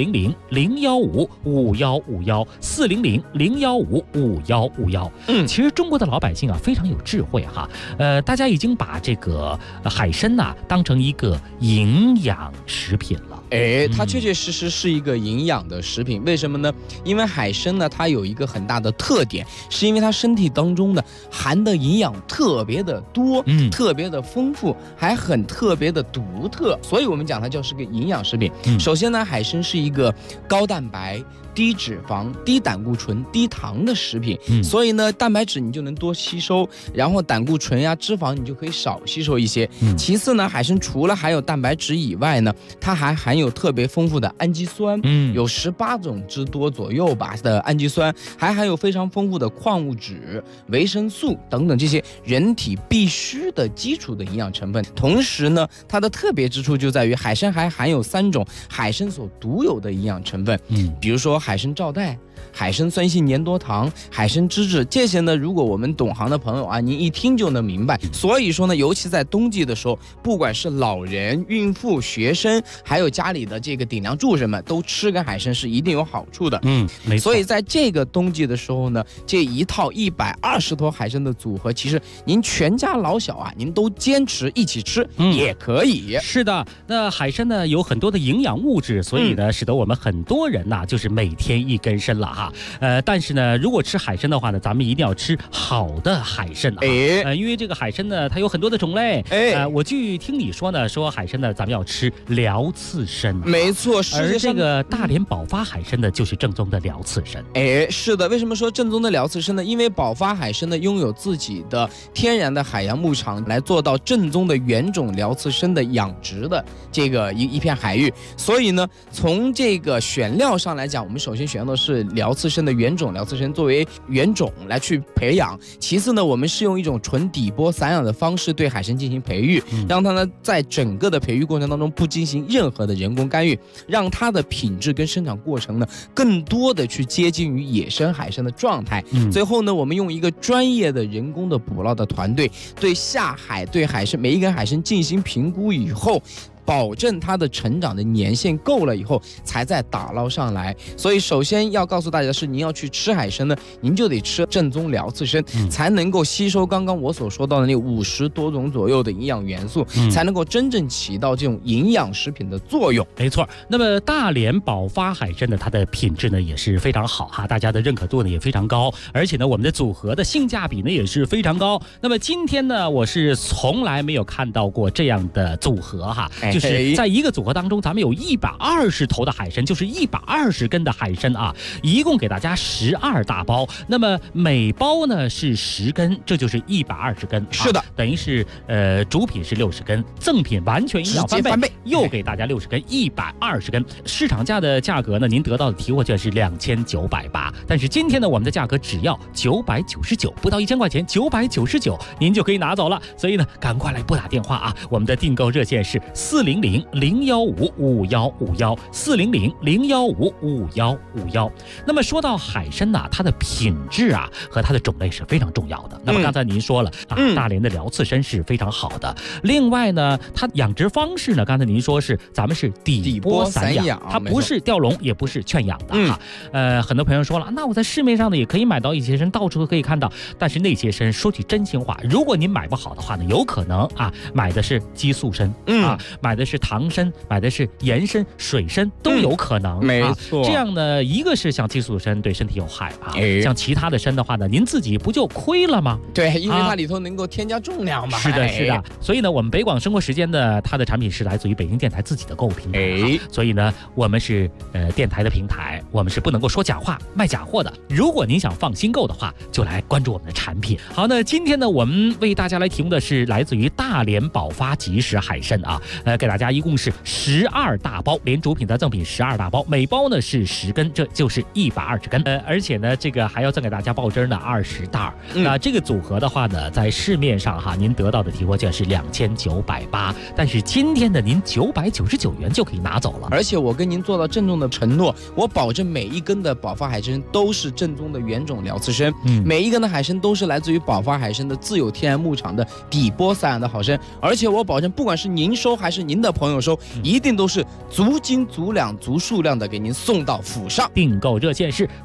400-015-5151，400-015-5151。其实中国的老百姓啊非常有智慧哈，大家已经把这个海参呐当成一个营养食品了。 它确确实实是一个营养的食品，为什么呢？因为海参呢，它有一个很大的特点，是因为它身体当中呢含的营养特别的多，特别的丰富，还很特别的独特，所以我们讲它就是个营养食品。首先呢，海参是一个高蛋白、低脂肪、低胆固醇、低糖的食品，所以呢，蛋白质你就能多吸收，然后胆固醇呀、脂肪你就可以少吸收一些。其次呢，海参除了含有蛋白质以外呢，它还含有特别丰富的氨基酸，有18种之多左右吧的氨基酸，还含有非常丰富的矿物质、维生素等等这些人体必须的基础的营养成分。同时呢，它的特别之处就在于海参还含有3种海参所独有的营养成分，比如说海参皂苷、海参酸性粘多糖、海参脂质，这些呢，如果我们懂行的朋友啊，您一听就能明白。所以说呢，尤其在冬季的时候，不管是老人、孕妇、学生，还有家里的这个顶梁柱什么，都吃个海参是一定有好处的。 没错。 所以在这个冬季的时候呢，这一套120头海参的组合，其实您全家老小啊，您都坚持一起吃也可以。 是的，那海参呢有很多的营养物质，所以呢，使得我们很多人呐，就是每天1根参了。 了哈。但是呢，如果吃海参的话呢，咱们一定要吃好的海参啊。因为这个海参呢，它有很多的种类。我据听你说呢，说海参呢，咱们要吃辽刺参。 没错， 而这个大连宝发海参呢，就是正宗的辽刺参。 是的，为什么说正宗的辽刺参呢？因为宝发海参呢，拥有自己的天然的海洋牧场，来做到正宗的原种辽刺参的养殖的这个一片海域。所以呢，从这个选料上来讲，我们首先选用的是辽刺参的原种辽刺参作为原种来去培养。其次呢，我们是用一种纯底波散养的方式对海参进行培育，让它呢在整个的培育过程当中不进行任何的人工干预，让它的品质跟生长过程呢更多的去接近于野生海参的状态。最后呢，我们用一个专业的人工的捕捞的团队对下海对海参每一根海参进行评估以后，保证它的成长的年限够了以后，才再打捞上来。所以首先要告诉大家的是，您要去吃海参呢，您就得吃正宗辽刺参，才能够吸收刚刚我所说到的那50多种左右的营养元素，才能够真正起到这种营养食品的作用。 没错。那么大连宝发海参呢，它的品质呢也是非常好哈，大家的认可度呢也非常高，而且呢我们的组合的性价比呢也是非常高。那么今天呢，我是从来没有看到过这样的组合哈。就是在一个组合当中，咱们有120头的海参，就是120根的海参啊，一共给大家12大包。那么每包呢是10根，这就是120根。 是的， 等于是主品是60根，赠品完全营养翻倍，又给大家60根，120根。市场价的价格呢，您得到的提货券是2980，但是今天呢，我们的价格只要999，不到1000块钱，999您就可以拿走了。所以呢，赶快来拨打电话啊，我们的订购热线是400-015-5151，400-015-5151。那么说到海参呐，它的品质啊和它的种类是非常重要的。那么刚才您说了啊，大连的辽刺参是非常好的。另外呢，它养殖方式呢，刚才您说是咱们是底波散养，它不是吊笼，也不是圈养的啊。很多朋友说了，那我在市面上呢也可以买到一些参，到处都可以看到。但是那些参说句真心话，如果您买不好的话呢，有可能啊买的是激素参啊，买的是糖参，买的是盐参、水参都有可能。 没错。 这样呢，一个是像激素参对身体有害啊，像其他的参的话呢，您自己不就亏了吗？ 对，因为它里头能够添加重量嘛。 是的，是的。所以呢，我们北广生活时间呢，它的产品是来自于北京电台自己的购物平台。所以呢，我们是电台的平台，我们是不能够说假话、卖假货的。如果您想放心购的话，就来关注我们的产品。好，那今天呢，我们为大家来提供的是来自于大连宝发即食海参啊，给大家一共是12大包，连主品的赠品12大包，每包呢是10根，这就是120根。而且呢，这个还要赠给大家爆汁呢20袋。那这个组合的话呢，在市面上哈，您得到的提货券是2980，但是今天呢，您999元就可以拿走了。 而且我跟您做到郑重的承诺，我保证每一根的宝发海参都是正宗的原种辽刺参，每一根的海参都是来自于宝发海参的自有天然牧场的底波散养的好参，而且我保证，不管是您收还是您的朋友收，一定都是足斤足两足数量的给您送到府上。 订购热线是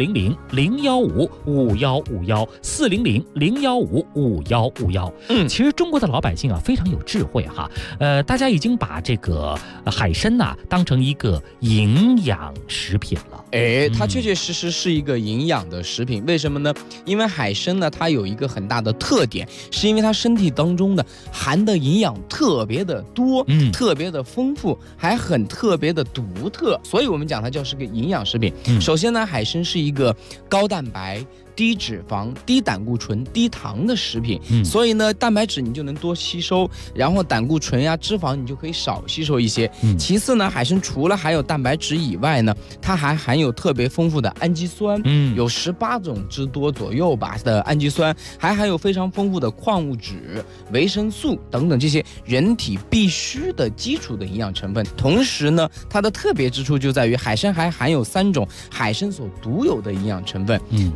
400-015-5151，400-015-5151。其实中国的老百姓啊非常有智慧哈，大家已经把这个海参呐当成一个营养食品了。 它确确实实是一个营养的食品。为什么呢？因为海参呢，它有一个很大的特点，是因为它身体当中的含的营养特别的多，特别的丰富，还很特别的独特，所以我们讲它就是个营养食品。首先呢，海参是一个高蛋白、低脂肪、低胆固醇、低糖的食品，所以呢，蛋白质你就能多吸收，然后胆固醇呀、脂肪你就可以少吸收一些。其次呢，海参除了含有蛋白质以外呢，它还含有特别丰富的氨基酸，有18种之多左右吧的氨基酸，还含有非常丰富的矿物质、维生素等等这些人体必须的基础的营养成分。同时呢，它的特别之处就在于海参还含有3种海参所独有的营养成分，比如说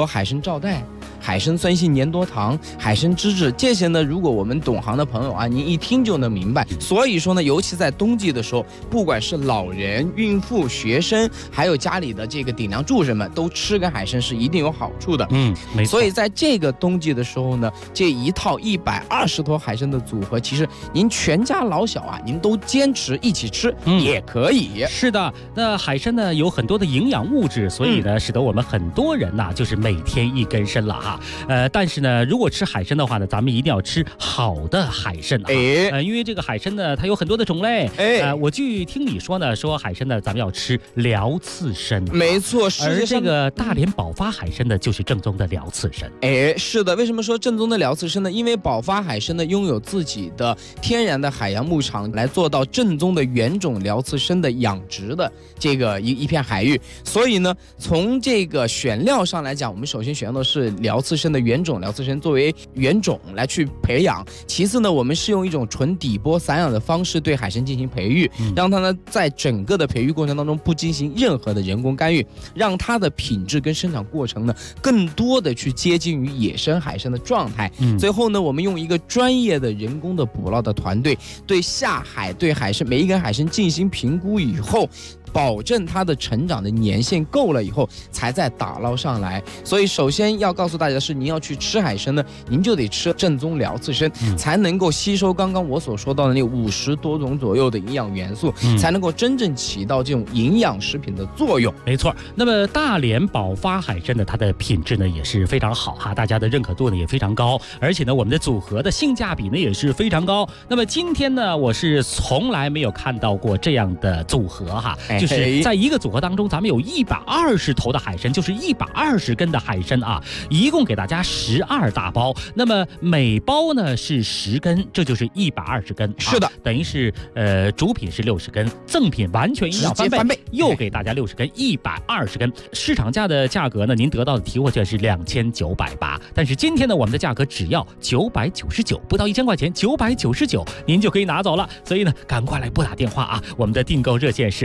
海参皂带、海参酸性粘多糖、海参脂质，这些呢，如果我们懂行的朋友啊，您一听就能明白。所以说呢，尤其在冬季的时候，不管是老人、孕妇、学生，还有家里的这个顶梁柱什么，都吃个海参是一定有好处的。 没错。 所以在这个冬季的时候呢，这一套120坨海参的组合，其实您全家老小啊，您都坚持一起吃也可以。 是的，那海参呢有很多的营养物质，所以呢，使得我们很多人呐，就是每天一根参了哈。但是呢，如果吃海参的话呢，咱们一定要吃好的海参啊。因为这个海参呢，它有很多的种类。我据听你说呢，说海参呢，咱们要吃辽刺参。 没错， 而这个大连宝发海参呢，就是正宗的辽刺参。 是的，为什么说正宗的辽刺参呢？因为宝发海参呢，拥有自己的天然的海洋牧场，来做到正宗的原种辽刺参的养殖的这个一片海域。所以呢，从这个选料上来讲，我们首先选用的是辽刺参的原种辽刺参作为原种来去培养。其次呢，我们是用一种纯底波散养的方式对海参进行培育，让它呢在整个的培育过程当中不进行任何的人工干预，让它的品质跟生长过程呢更多的去接近于野生海参的状态。最后呢，我们用一个专业的人工的捕捞的团队对下海对海参每一根海参进行评估以后，保证它的成长的年限够了以后，才再打捞上来。所以首先要告诉大家的是，您要去吃海参呢，您就得吃正宗辽刺参，才能够吸收刚刚我所说到的那50多种左右的营养元素，才能够真正起到这种营养食品的作用。 没错。那么大连宝发海参呢，它的品质呢也是非常好哈，大家的认可度呢也非常高，而且呢我们的组合的性价比呢也是非常高。那么今天呢，我是从来没有看到过这样的组合哈。就是在一个组合当中，咱们有120头的海参，就是120根的海参啊，一共给大家12大包。那么每包呢是10根，这就是120根。 是的， 等于是主品是60根，赠品完全营养翻倍，又给大家60根，120根。市场价的价格呢，您得到的提货券是2980，但是今天呢，我们的价格只要999，不到1000块钱，999您就可以拿走了。所以呢，赶快来拨打电话啊，我们的订购热线是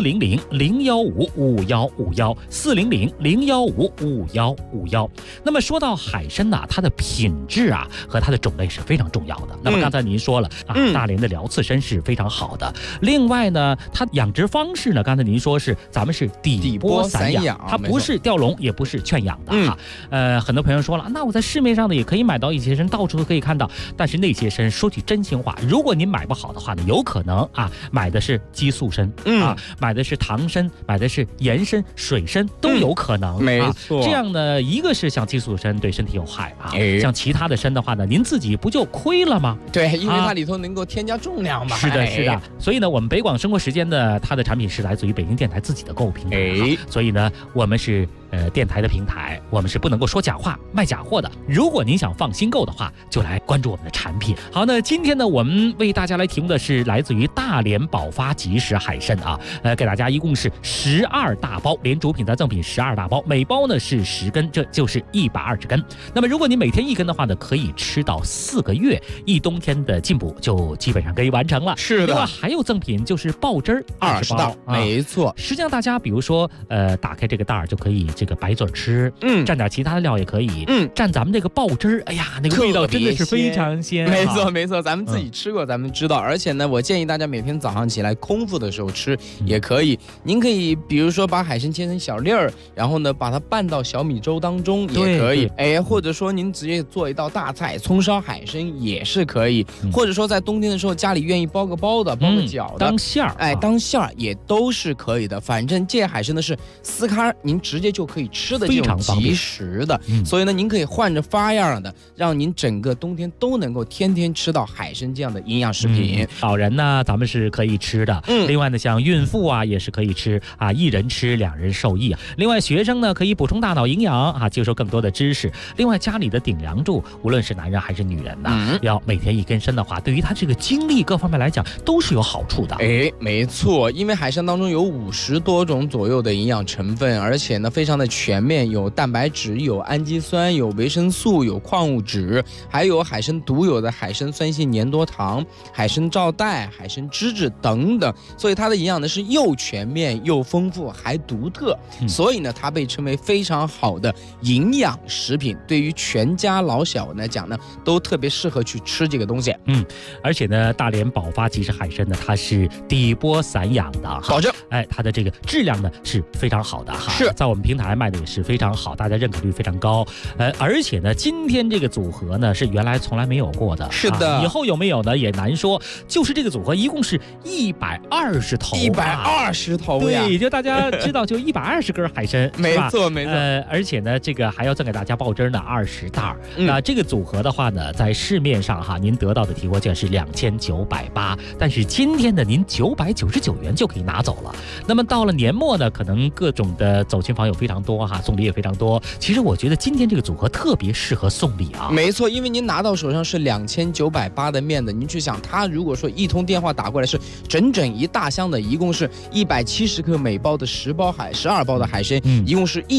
400-015-5151，400-015-5151。那么说到海参呐，它的品质啊和它的种类是非常重要的。那么刚才您说了啊，大连的辽刺参是非常好的。另外呢，它养殖方式呢，刚才您说是咱们是底波散养，它不是吊笼，也不是圈养的哈。很多朋友说了，那我在市面上呢也可以买到一些参，到处都可以看到。但是那些参说句真心话，如果您买不好的话呢，有可能啊买的是激素参啊，买的是糖参，买的是盐参、水参都有可能。 没错。 这样呢，一个是像激素参对身体有害啊，像其他的参的话呢，您自己不就亏了吗？ 对，因为它里头能够添加重量嘛。 是的，是的。所以呢，我们北广生活时间呢，它的产品是来自于北京电台自己的购物平台。所以呢，我们是电台的平台，我们是不能够说假话、卖假货的。如果您想放心购的话，就来关注我们的产品。好，那今天呢，我们为大家来提供的是来自于大连宝发即食海参啊，给大家一共是12大包，连主品再赠品12大包，每包呢是10根，这就是120根。那么如果你每天1根的话呢，可以吃到4个月，一冬天的进补就基本上可以完成了。 是的。 另外还有赠品就是爆汁20包， 没错。 实际上大家比如说打开这个袋儿就可以这个白嘴吃，蘸点其他的料也可以，蘸咱们这个爆汁，哎呀，那个味道真的是非常鲜。 没错没错，咱们自己吃过，咱们知道。而且呢，我建议大家每天早上起来空腹的时候吃也可以。您可以比如说把海参切成小粒儿，然后呢把它拌到小米粥当中也可以。或者说您直接做一道大菜，葱烧海参也是可以。或者说在冬天的时候家里愿意包个包的，包个饺的， 当馅儿， 当馅儿也都是可以的。反正这海参呢是撕开您直接就可以吃的这种即食的，所以呢您可以换着花样的，让您整个冬天都能够天天吃到海参这样的营养食品。 老人呢咱们是可以吃的，另外呢像孕妇啊也是可以吃啊，一人吃2人受益啊。另外学生呢可以补充大脑营养啊，接受更多的知识。另外家里的顶梁柱，无论是男人还是女人呢，要每天1根参的话，对于他这个精力各方面来讲都是有好处的。 没错，因为海参当中有50多种左右的营养成分，而且呢非常的全面，有蛋白质，有氨基酸，有维生素，有矿物质，还有海参独有的海参酸性粘多糖、海参皂带、海参脂质等等，所以它的营养呢是又又全面又丰富还独特，所以呢它被称为非常好的营养食品，对于全家老小来讲呢都特别适合去吃这个东西。 而且呢大连宝发即食海参呢它是底波散养的， 保证它的这个质量呢是非常好的哈， 是在我们平台卖的也是非常好，大家认可率非常高。而且呢今天这个组合呢是原来从来没有过的， 是的， 以后有没有呢也难说。就是这个组合一共是120头 ，120头呀！ 对，就大家知道就120根海参， 没错没错。 而且呢这个还要赠给大家报针呢20袋。那这个组合的话呢，在市面上哈您得到的提货券是2980，但是今天呢您999元就可以拿走了。那么到了年末呢，可能各种的走亲访友非常多哈，送礼也非常多。其实我觉得今天这个组合特别适合送礼啊。 没错，因为您拿到手上是2980的面的，您去想，他如果说一通电话打过来是整整一大箱的，一共是170克每包的12包的海参，一共是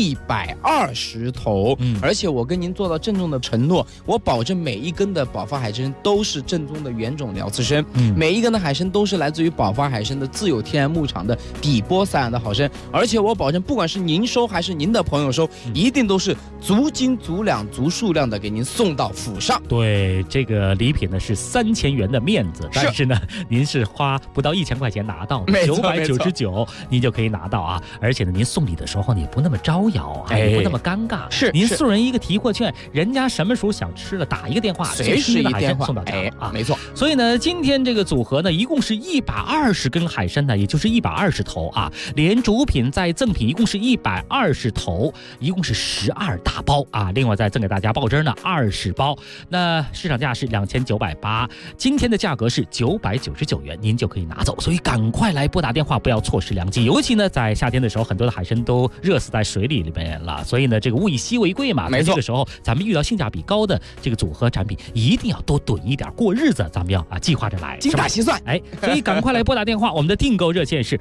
120头。而且我跟您做到郑重的承诺，我保证每一根的宝发海参都是正宗的原种辽刺参，每一根的海参都是来自于宝发海参的自有天然牧场的底波散养的好参，而且我保证不管是您收还是您的朋友收，一定都是足斤足两足数量的给您送到府上。 对，这个礼品呢是3000元的面子，但是呢您是花不到1000块钱拿到的，999您就可以拿到啊。而且呢您送礼的时候呢也不那么招摇，也不那么尴尬，您送人一个提货券，人家什么时候想吃了打一个电话， 随时一电话送到家啊， 没错。 所以呢今天这个组合呢一共是120根海参呢，也就是120头啊，连主品再赠品一共是120头，一共是12大包啊。另外再赠给大家报针呢20包，那市场价是2980，今天的价格是999元，您就可以拿走。所以赶快来拨打电话，不要错失良机。尤其呢在夏天的时候，很多的海参都热死在水里面了，所以呢这个物以稀为贵嘛， 没错。 这个时候咱们遇到性价比高的这个组合产品，一定要多囤一点，过日子咱们要计划着来， 精打细算。 所以赶快来拨打电话，我们的订购热线是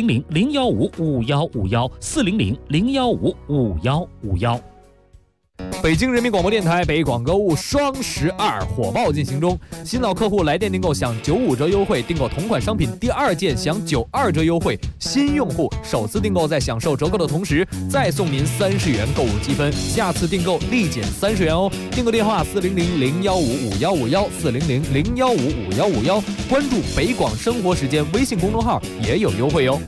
400-015-5151，400-015-5151。 北京人民广播电台北广购物双12火爆进行中，新老客户来电订购享95折优惠，订购同款商品第2件享92折优惠，新用户首次订购在享受折扣的同时再送您30元购物积分，下次订购立减30元哦。订购电话400-015-5151，400-015-5151，关注北广生活时间微信公众号也有优惠哟。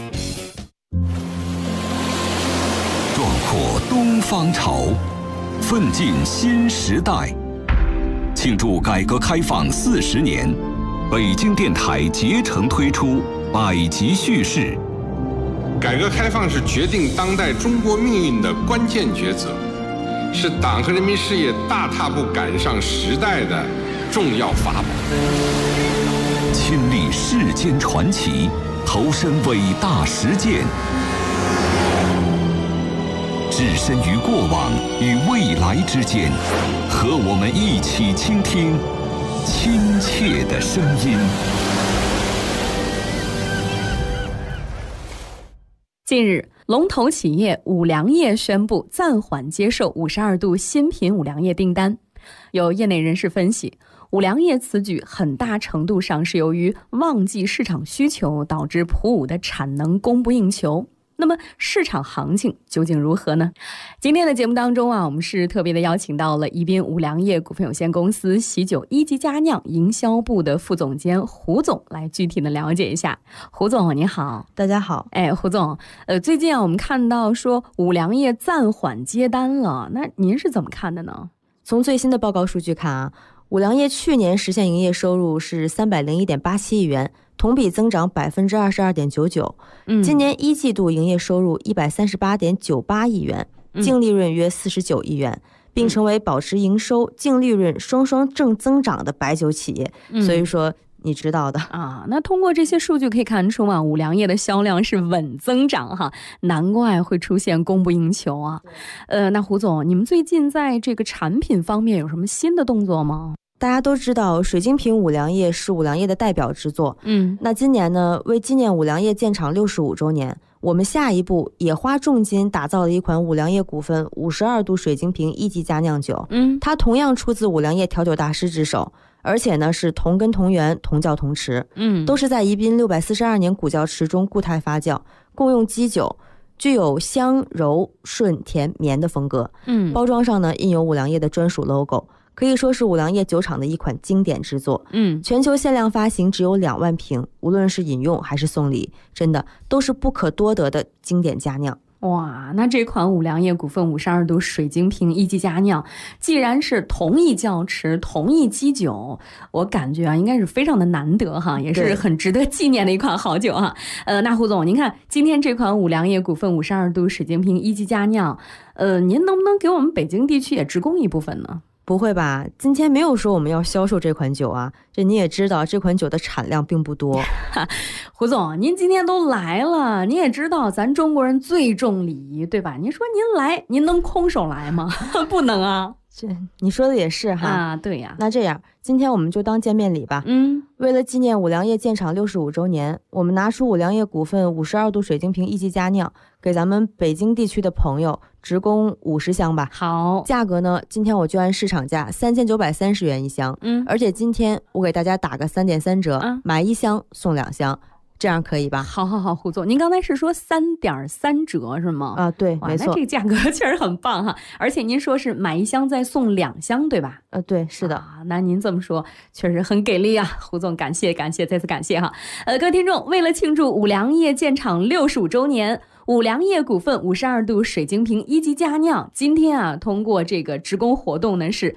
壮阔东方潮，奋进新时代。庆祝改革开放40年，北京电台竭诚推出百集叙事。 改革开放是决定当代中国命运的关键抉择，是党和人民事业大踏步赶上时代的重要法宝。 亲历世间传奇，投身伟大实践，置身于过往与未来之间，和我们一起倾听亲切的声音。 近日，龙头企业五粮液宣布暂缓接受52度新品五粮液订单。有业内人士分析，五粮液此举很大程度上是由于旺季市场需求导致普五的产能供不应求。那么市场行情究竟如何呢？今天的节目当中我们是特别的邀请到了宜宾五粮液股份有限公司喜酒一级佳酿营销部的副总监胡总来具体的了解一下。胡总你好。 大家好。 胡总，最近我们看到说五粮液暂缓接单了，那您是怎么看的呢？ 从最新的报告数据看五粮液去年实现营业收入是301.87亿元，同比增长22.99%。今年一季度营业收入138.98亿元，净利润约49亿元，并成为保持营收、净利润双双正增长的白酒企业。所以说你知道的那通过这些数据可以看出五粮液的销量是稳增长难怪会出现供不应求那胡总，你们最近在这个产品方面有什么新的动作吗？ 大家都知道水晶瓶五粮液是五粮液的代表之作。那今年呢，为纪念五粮液建厂65周年，我们下一步也花重金打造了一款五粮液股份52度水晶瓶一级佳酿酒。它同样出自五粮液调酒大师之手， 而且呢是同根同源、同窖同池，都是在宜宾642年古窖池中固态发酵，共用基酒，具有香、柔、顺、甜、绵的风格。包装上呢印有五粮液的专属 logo， 可以说是五粮液酒厂的一款经典之作。全球限量发行只有2万瓶，无论是饮用还是送礼，真的都是不可多得的经典佳酿。 哇，那这款五粮液股份52度水晶瓶一级佳酿，既然是同一窖池、同一基酒，我感觉啊，应该是非常的难得哈，也是很值得纪念的一款好酒哈。那胡总，您看今天这款五粮液股份52度水晶瓶一级佳酿，您能不能给我们北京地区也直供一部分呢？ 不会吧，今天没有说我们要销售这款酒啊，这你也知道这款酒的产量并不多。 胡总，您今天都来了，你也知道咱中国人最重礼仪，对吧？您说您来，您能空手来吗？不能啊。 这你说的也是哈。 啊，对呀。 那这样今天我们就当见面礼吧。为了纪念五粮液建厂65周年，我们拿出五粮液股份52度水晶瓶一级佳酿，给咱们北京地区的朋友直供50箱吧。 好， 价格呢，今天我就按市场价3930元一箱。而且今天我给大家打个3.3折，买1箱送2箱。这样可以吧？ 好，胡总，您刚才是说3.3折是吗？ 啊，对，没错。 那这个价格确实很棒哈，而且您说是买1箱再送2箱，对吧？ 对，是的。 那您这么说确实很给力啊，胡总，感谢，再次感谢哈。各位听众，为了庆祝五粮液建厂65周年，五粮液股份52度水晶瓶一级佳酿，今天啊，通过这个直供活动呢是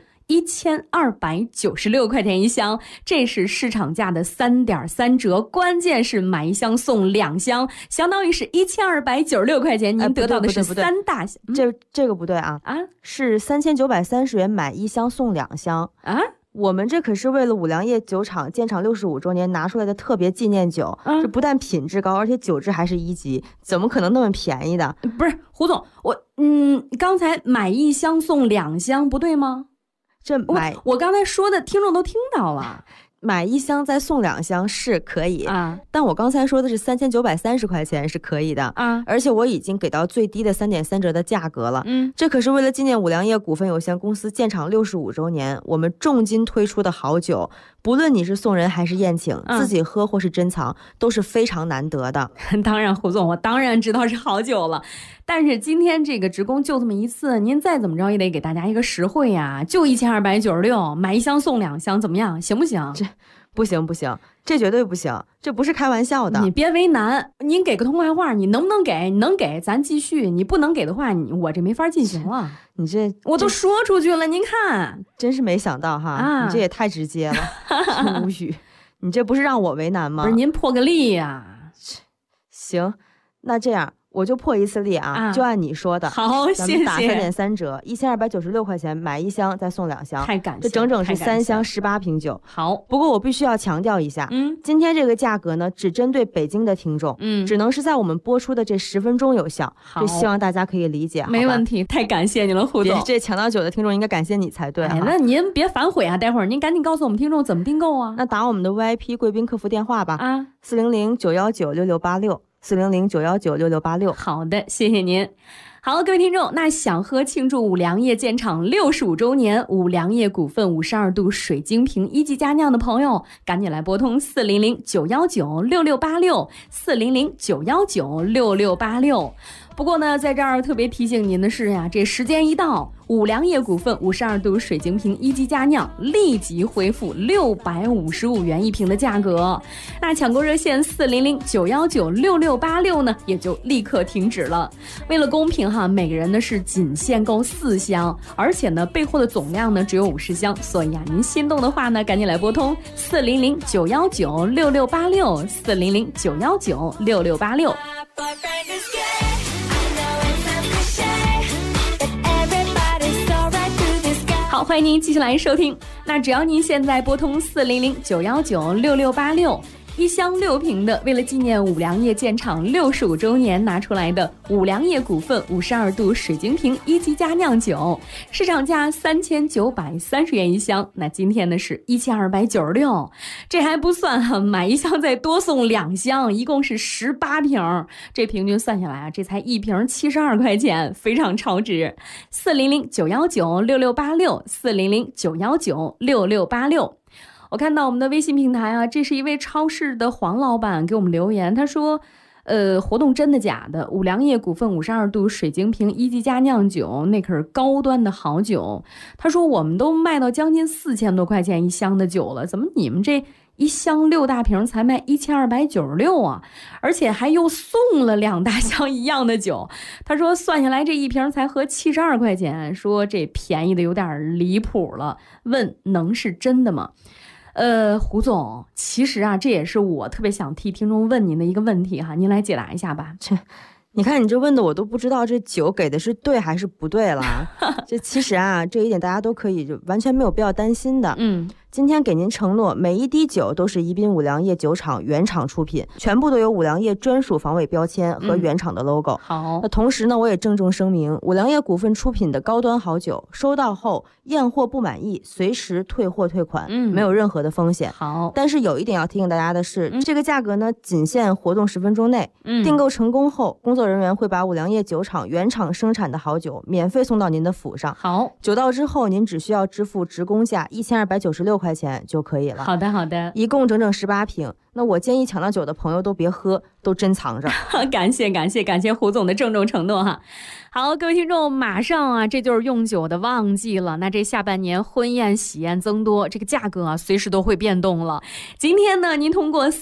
1296块钱一箱，这是市场价的3.3折，关键是买1箱送2箱，相当于是1296块钱，您得到的是3大箱。 这个不对啊，是3930元买1箱送2箱啊。我们这可是为了五粮液酒厂建厂65周年拿出来的特别纪念酒，这不但品质高，而且酒质还是1级，怎么可能那么便宜的？ 不是，胡总，刚才买1箱送2箱不对吗？我刚才说的听众都听到了， 买1箱再送2箱是可以啊，但我刚才说的是3930块钱是可以的啊，而且我已经给到最低的3.3折的价格了。这可是为了纪念五粮液股份有限公司建厂65周年，我们重金推出的好酒，不论你是送人还是宴请，自己喝或是珍藏，都是非常难得的。 当然，胡总，我当然知道是好酒了。但是今天这个直供就这么一次，您再怎么着也得给大家一个实惠呀，就1296，买1箱送2箱，怎么样？行不行？ 这不行，这绝对不行，这不是开玩笑的。 你别为难，您给个痛快话，你能不能给？你能给咱继续，你不能给的话，我这没法进行了。 你这我都说出去了，您看， 真是没想到哈，你这也太直接了，无语。你这不是让我为难吗？ 不是，您破个例呀。 行，那这样。我就破一次例啊，就按你说的。 好， 咱们打3.3折，1296块钱买1箱再送2箱， 太感谢， 这整整是3箱18瓶酒。 好， 不过我必须要强调一下，今天这个价格呢，只针对北京的听众，只能是在我们播出的这10分钟有效。这希望大家可以理解。 没问题，太感谢你了，胡总。 这抢到酒的听众应该感谢你才对。 那您别反悔啊，待会儿您赶紧告诉我们听众怎么订购啊。 那打我们的 VIP 贵宾客服电话吧，400-919-6686，400-919-6686。 好的，谢谢您。好，各位听众，那想喝庆祝五粮液建厂65周年五粮液股份52度水晶瓶一级佳酿的朋友，赶紧来拨通400-919-6686，400-919-6686。不过呢，在这儿特别提醒您的是呀，这时间一到，五粮液股份52度水晶瓶一级佳酿立即恢复655元一瓶的价格。那抢购热线400-919-6686呢，也就立刻停止了。为了公平哈，每个人呢是仅限购4箱，而且呢备货的总量呢只有50箱，所以啊，您心动的话呢，赶紧来拨通400-919-6686，400-919-6686。好，欢迎您继续来收听。那只要您现在拨通400-919-6686。1箱6瓶的，为了纪念五粮液建厂65周年拿出来的五粮液股份52度水晶瓶一级佳酿酒，市场价3930元一箱，那今天呢是1296，这还不算哈，买1箱再多送2箱，一共是18瓶，这平均算下来啊，这才1瓶72块钱，非常超值。400-919-6686，400-919-6686。 我看到我们的微信平台啊，这是一位超市的黄老板给我们留言，他说活动真的假的？五粮液股份52度水晶瓶1级佳酿酒，那可是高端的好酒。他说我们都卖到将近4000多块钱一箱的酒了，怎么你们这一箱6大瓶才卖1296啊？而且还又送了2大箱一样的酒。他说算下来这一瓶才合72块钱，说这便宜的有点离谱了，问能是真的吗？胡总，其实啊，这也是我特别想替听众问您的一个问题哈，您来解答一下吧。 你看你这问的我都不知道这酒给的是对还是不对了。这其实啊，这一点大家都可以就完全没有必要担心的。今天给您承诺，每一滴酒都是宜宾五粮液酒厂原厂出品，全部都有五粮液专属防伪标签和原厂的 logo。 好， 那同时呢，我也郑重声明，五粮液股份出品的高端好酒，收到后验货不满意，随时退货退款，没有任何的风险。 好， 但是有一点要提醒大家的是，这个价格呢，仅限活动10分钟内。订购成功后，工作人员会把五粮液酒厂原厂生产的好酒免费送到您的府上。 好， 酒到之后，您只需要支付职工价1296块钱就可以了。 好的，好的， 一共整整18瓶。那我建议抢到酒的朋友都别喝，都珍藏着。 感谢胡总的郑重承诺哈。好，各位听众，马上啊，这就是用酒的旺季了。那这下半年婚宴喜宴增多，这个价格啊，随时都会变动了。今天呢，您通过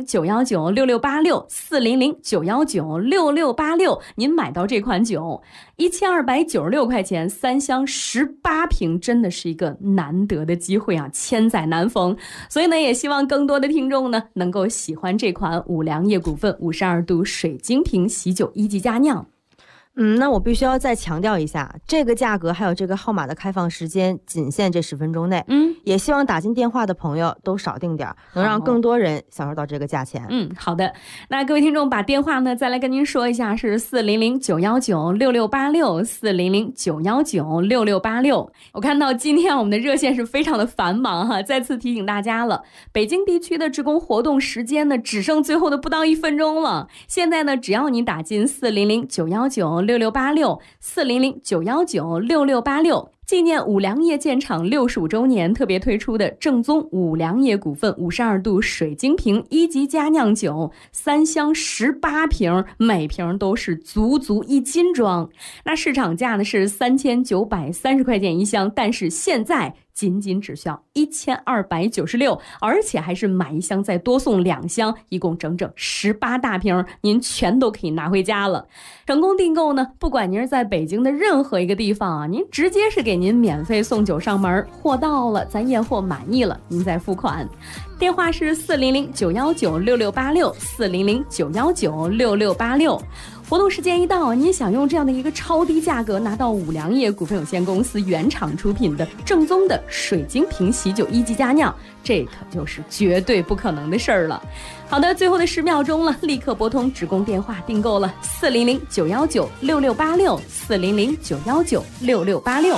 400-919-6686，400-919-6686，您买到这款酒，1296块钱，3箱18瓶，真的是一个难得的机会啊，千载难逢。所以呢，也希望更多的听众呢，能够喜欢这款五粮液股份52度水晶瓶喜酒1级佳酿。 那我必须要再强调一下，这个价格还有这个号码的开放时间仅限这10分钟内。也希望打进电话的朋友都少订点，能让更多人享受到这个价钱。 好的。那各位听众把电话呢再来跟您说一下，是400-919-6686，400-919-6686。我看到今天我们的热线是非常的繁忙哈，再次提醒大家了，北京地区的职工活动时间呢只剩最后的不到1分钟了。现在呢，只要你打进400-919-6686，400-919-6686，纪念五粮液建厂65周年特别推出的正宗五粮液股份52度水晶瓶1级佳酿酒，3箱18瓶，每瓶都是足足1斤装。那市场价呢是3930块钱一箱，但是现在仅只需要1296，而且还是买一箱再多送2箱，一共整整18大瓶，您全都可以拿回家了。成功订购呢，不管您是在北京的任何一个地方啊，您直接是给您免费送酒上门，货到了咱验货满意了，您再付款。电话是400-919-6686，400-919-6686。活动时间一到，您想用这样的一个超低价格拿到五粮液股份有限公司原厂出品的正宗的水晶瓶喜酒1级佳酿，这可就是绝对不可能的事儿了。好的，最后的10秒钟了，立刻拨通职工电话订购了400-919-6686，400-919-6686。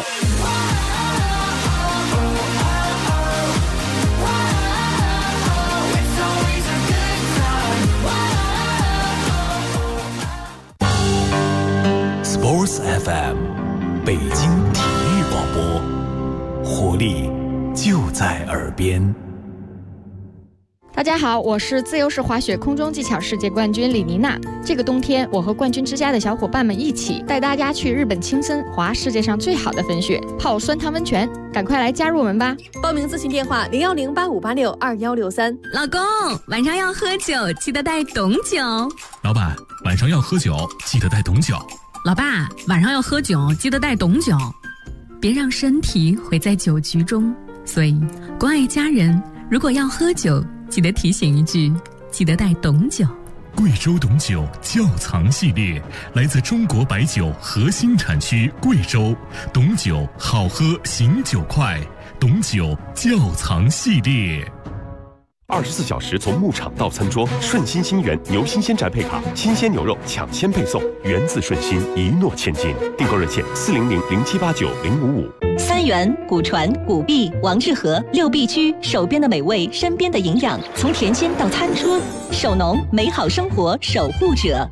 Sports FM， 北京体育广播，活力就在耳边。 大家好，我是自由式滑雪空中技巧世界冠军李妮娜。这个冬天，我和冠军之家的小伙伴们一起带大家去日本青森滑世界上最好的粉雪，泡酸汤温泉，赶快来加入我们吧！ 报名咨询电话01085862163。 老公，晚上要喝酒，记得带懂酒。 老板，晚上要喝酒，记得带懂酒。 老爸，晚上要喝酒，记得带懂酒。别让身体毁在酒局中。所以，关爱家人，如果要喝酒，记得提醒一句，记得带懂酒。 贵州懂酒窖藏系列，来自中国白酒核心产区贵州，懂酒好喝，醒酒快，懂酒窖藏系列。 24小时从牧场到餐桌，顺心新源牛新鲜宅配卡，新鲜牛肉抢先配送，源自顺心，一诺千金。订购热线400-0789-055。 3元、古传、古币、王致和，6必居，手边的美味，身边的营养，从田间到餐桌，手农，美好生活守护者。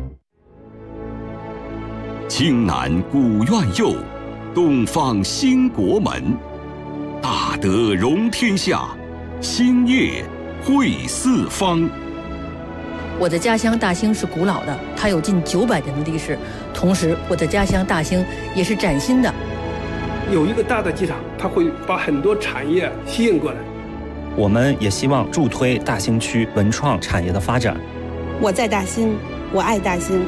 青南古院右，东方兴国门，大德容天下， 新业会四方。 我的家乡大兴是古老的，它有近900年的历史。同时，我的家乡大兴也是崭新的。 有一个大的机场，它会把很多产业吸引过来。 我们也希望助推大兴区文创产业的发展。 我在大兴，我爱大兴。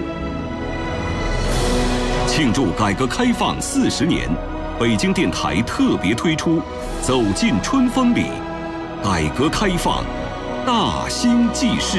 庆祝改革开放40年，北京电台特别推出《走进春风里》，改革开放大兴纪事。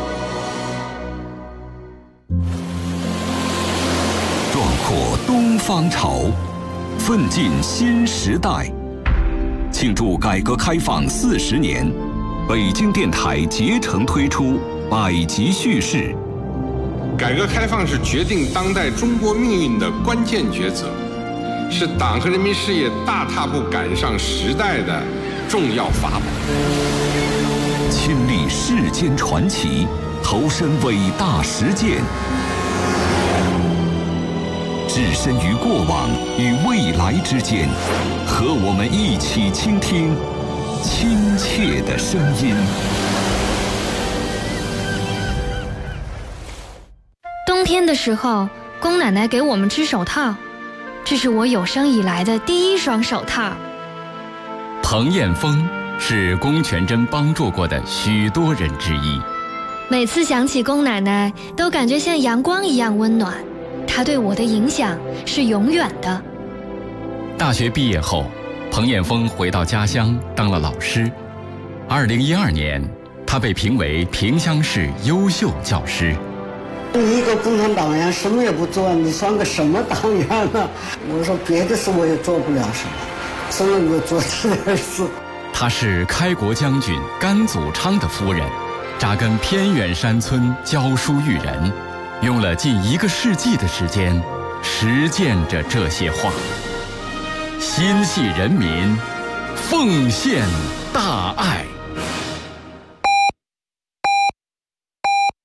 壮阔东方潮，奋进新时代。庆祝改革开放40年，北京电台竭诚推出百集叙事。 改革开放是决定当代中国命运的关键抉择，是党和人民事业大踏步赶上时代的重要法宝。 亲历世间传奇，投身伟大实践，置身于过往与未来之间，和我们一起倾听亲切的声音。 冬天的时候，宫奶奶给我们织手套，这是我有生以来的第1双手套。 彭艳峰是龚全珍帮助过的许多人之一。 每次想起龚奶奶，都感觉像阳光一样温暖。她对我的影响是永远的。 大学毕业后，彭艳峰回到家乡当了老师。2012年，他被评为萍乡市优秀教师。 你一个共产党员什么也不做，你算个什么党员呢？我说别的事我也做不了什么，只能够做这点事。 他是开国将军甘祖昌的夫人，扎根偏远山村教书育人，用了近1个世纪的时间实践着这些话。心系人民，奉献大爱。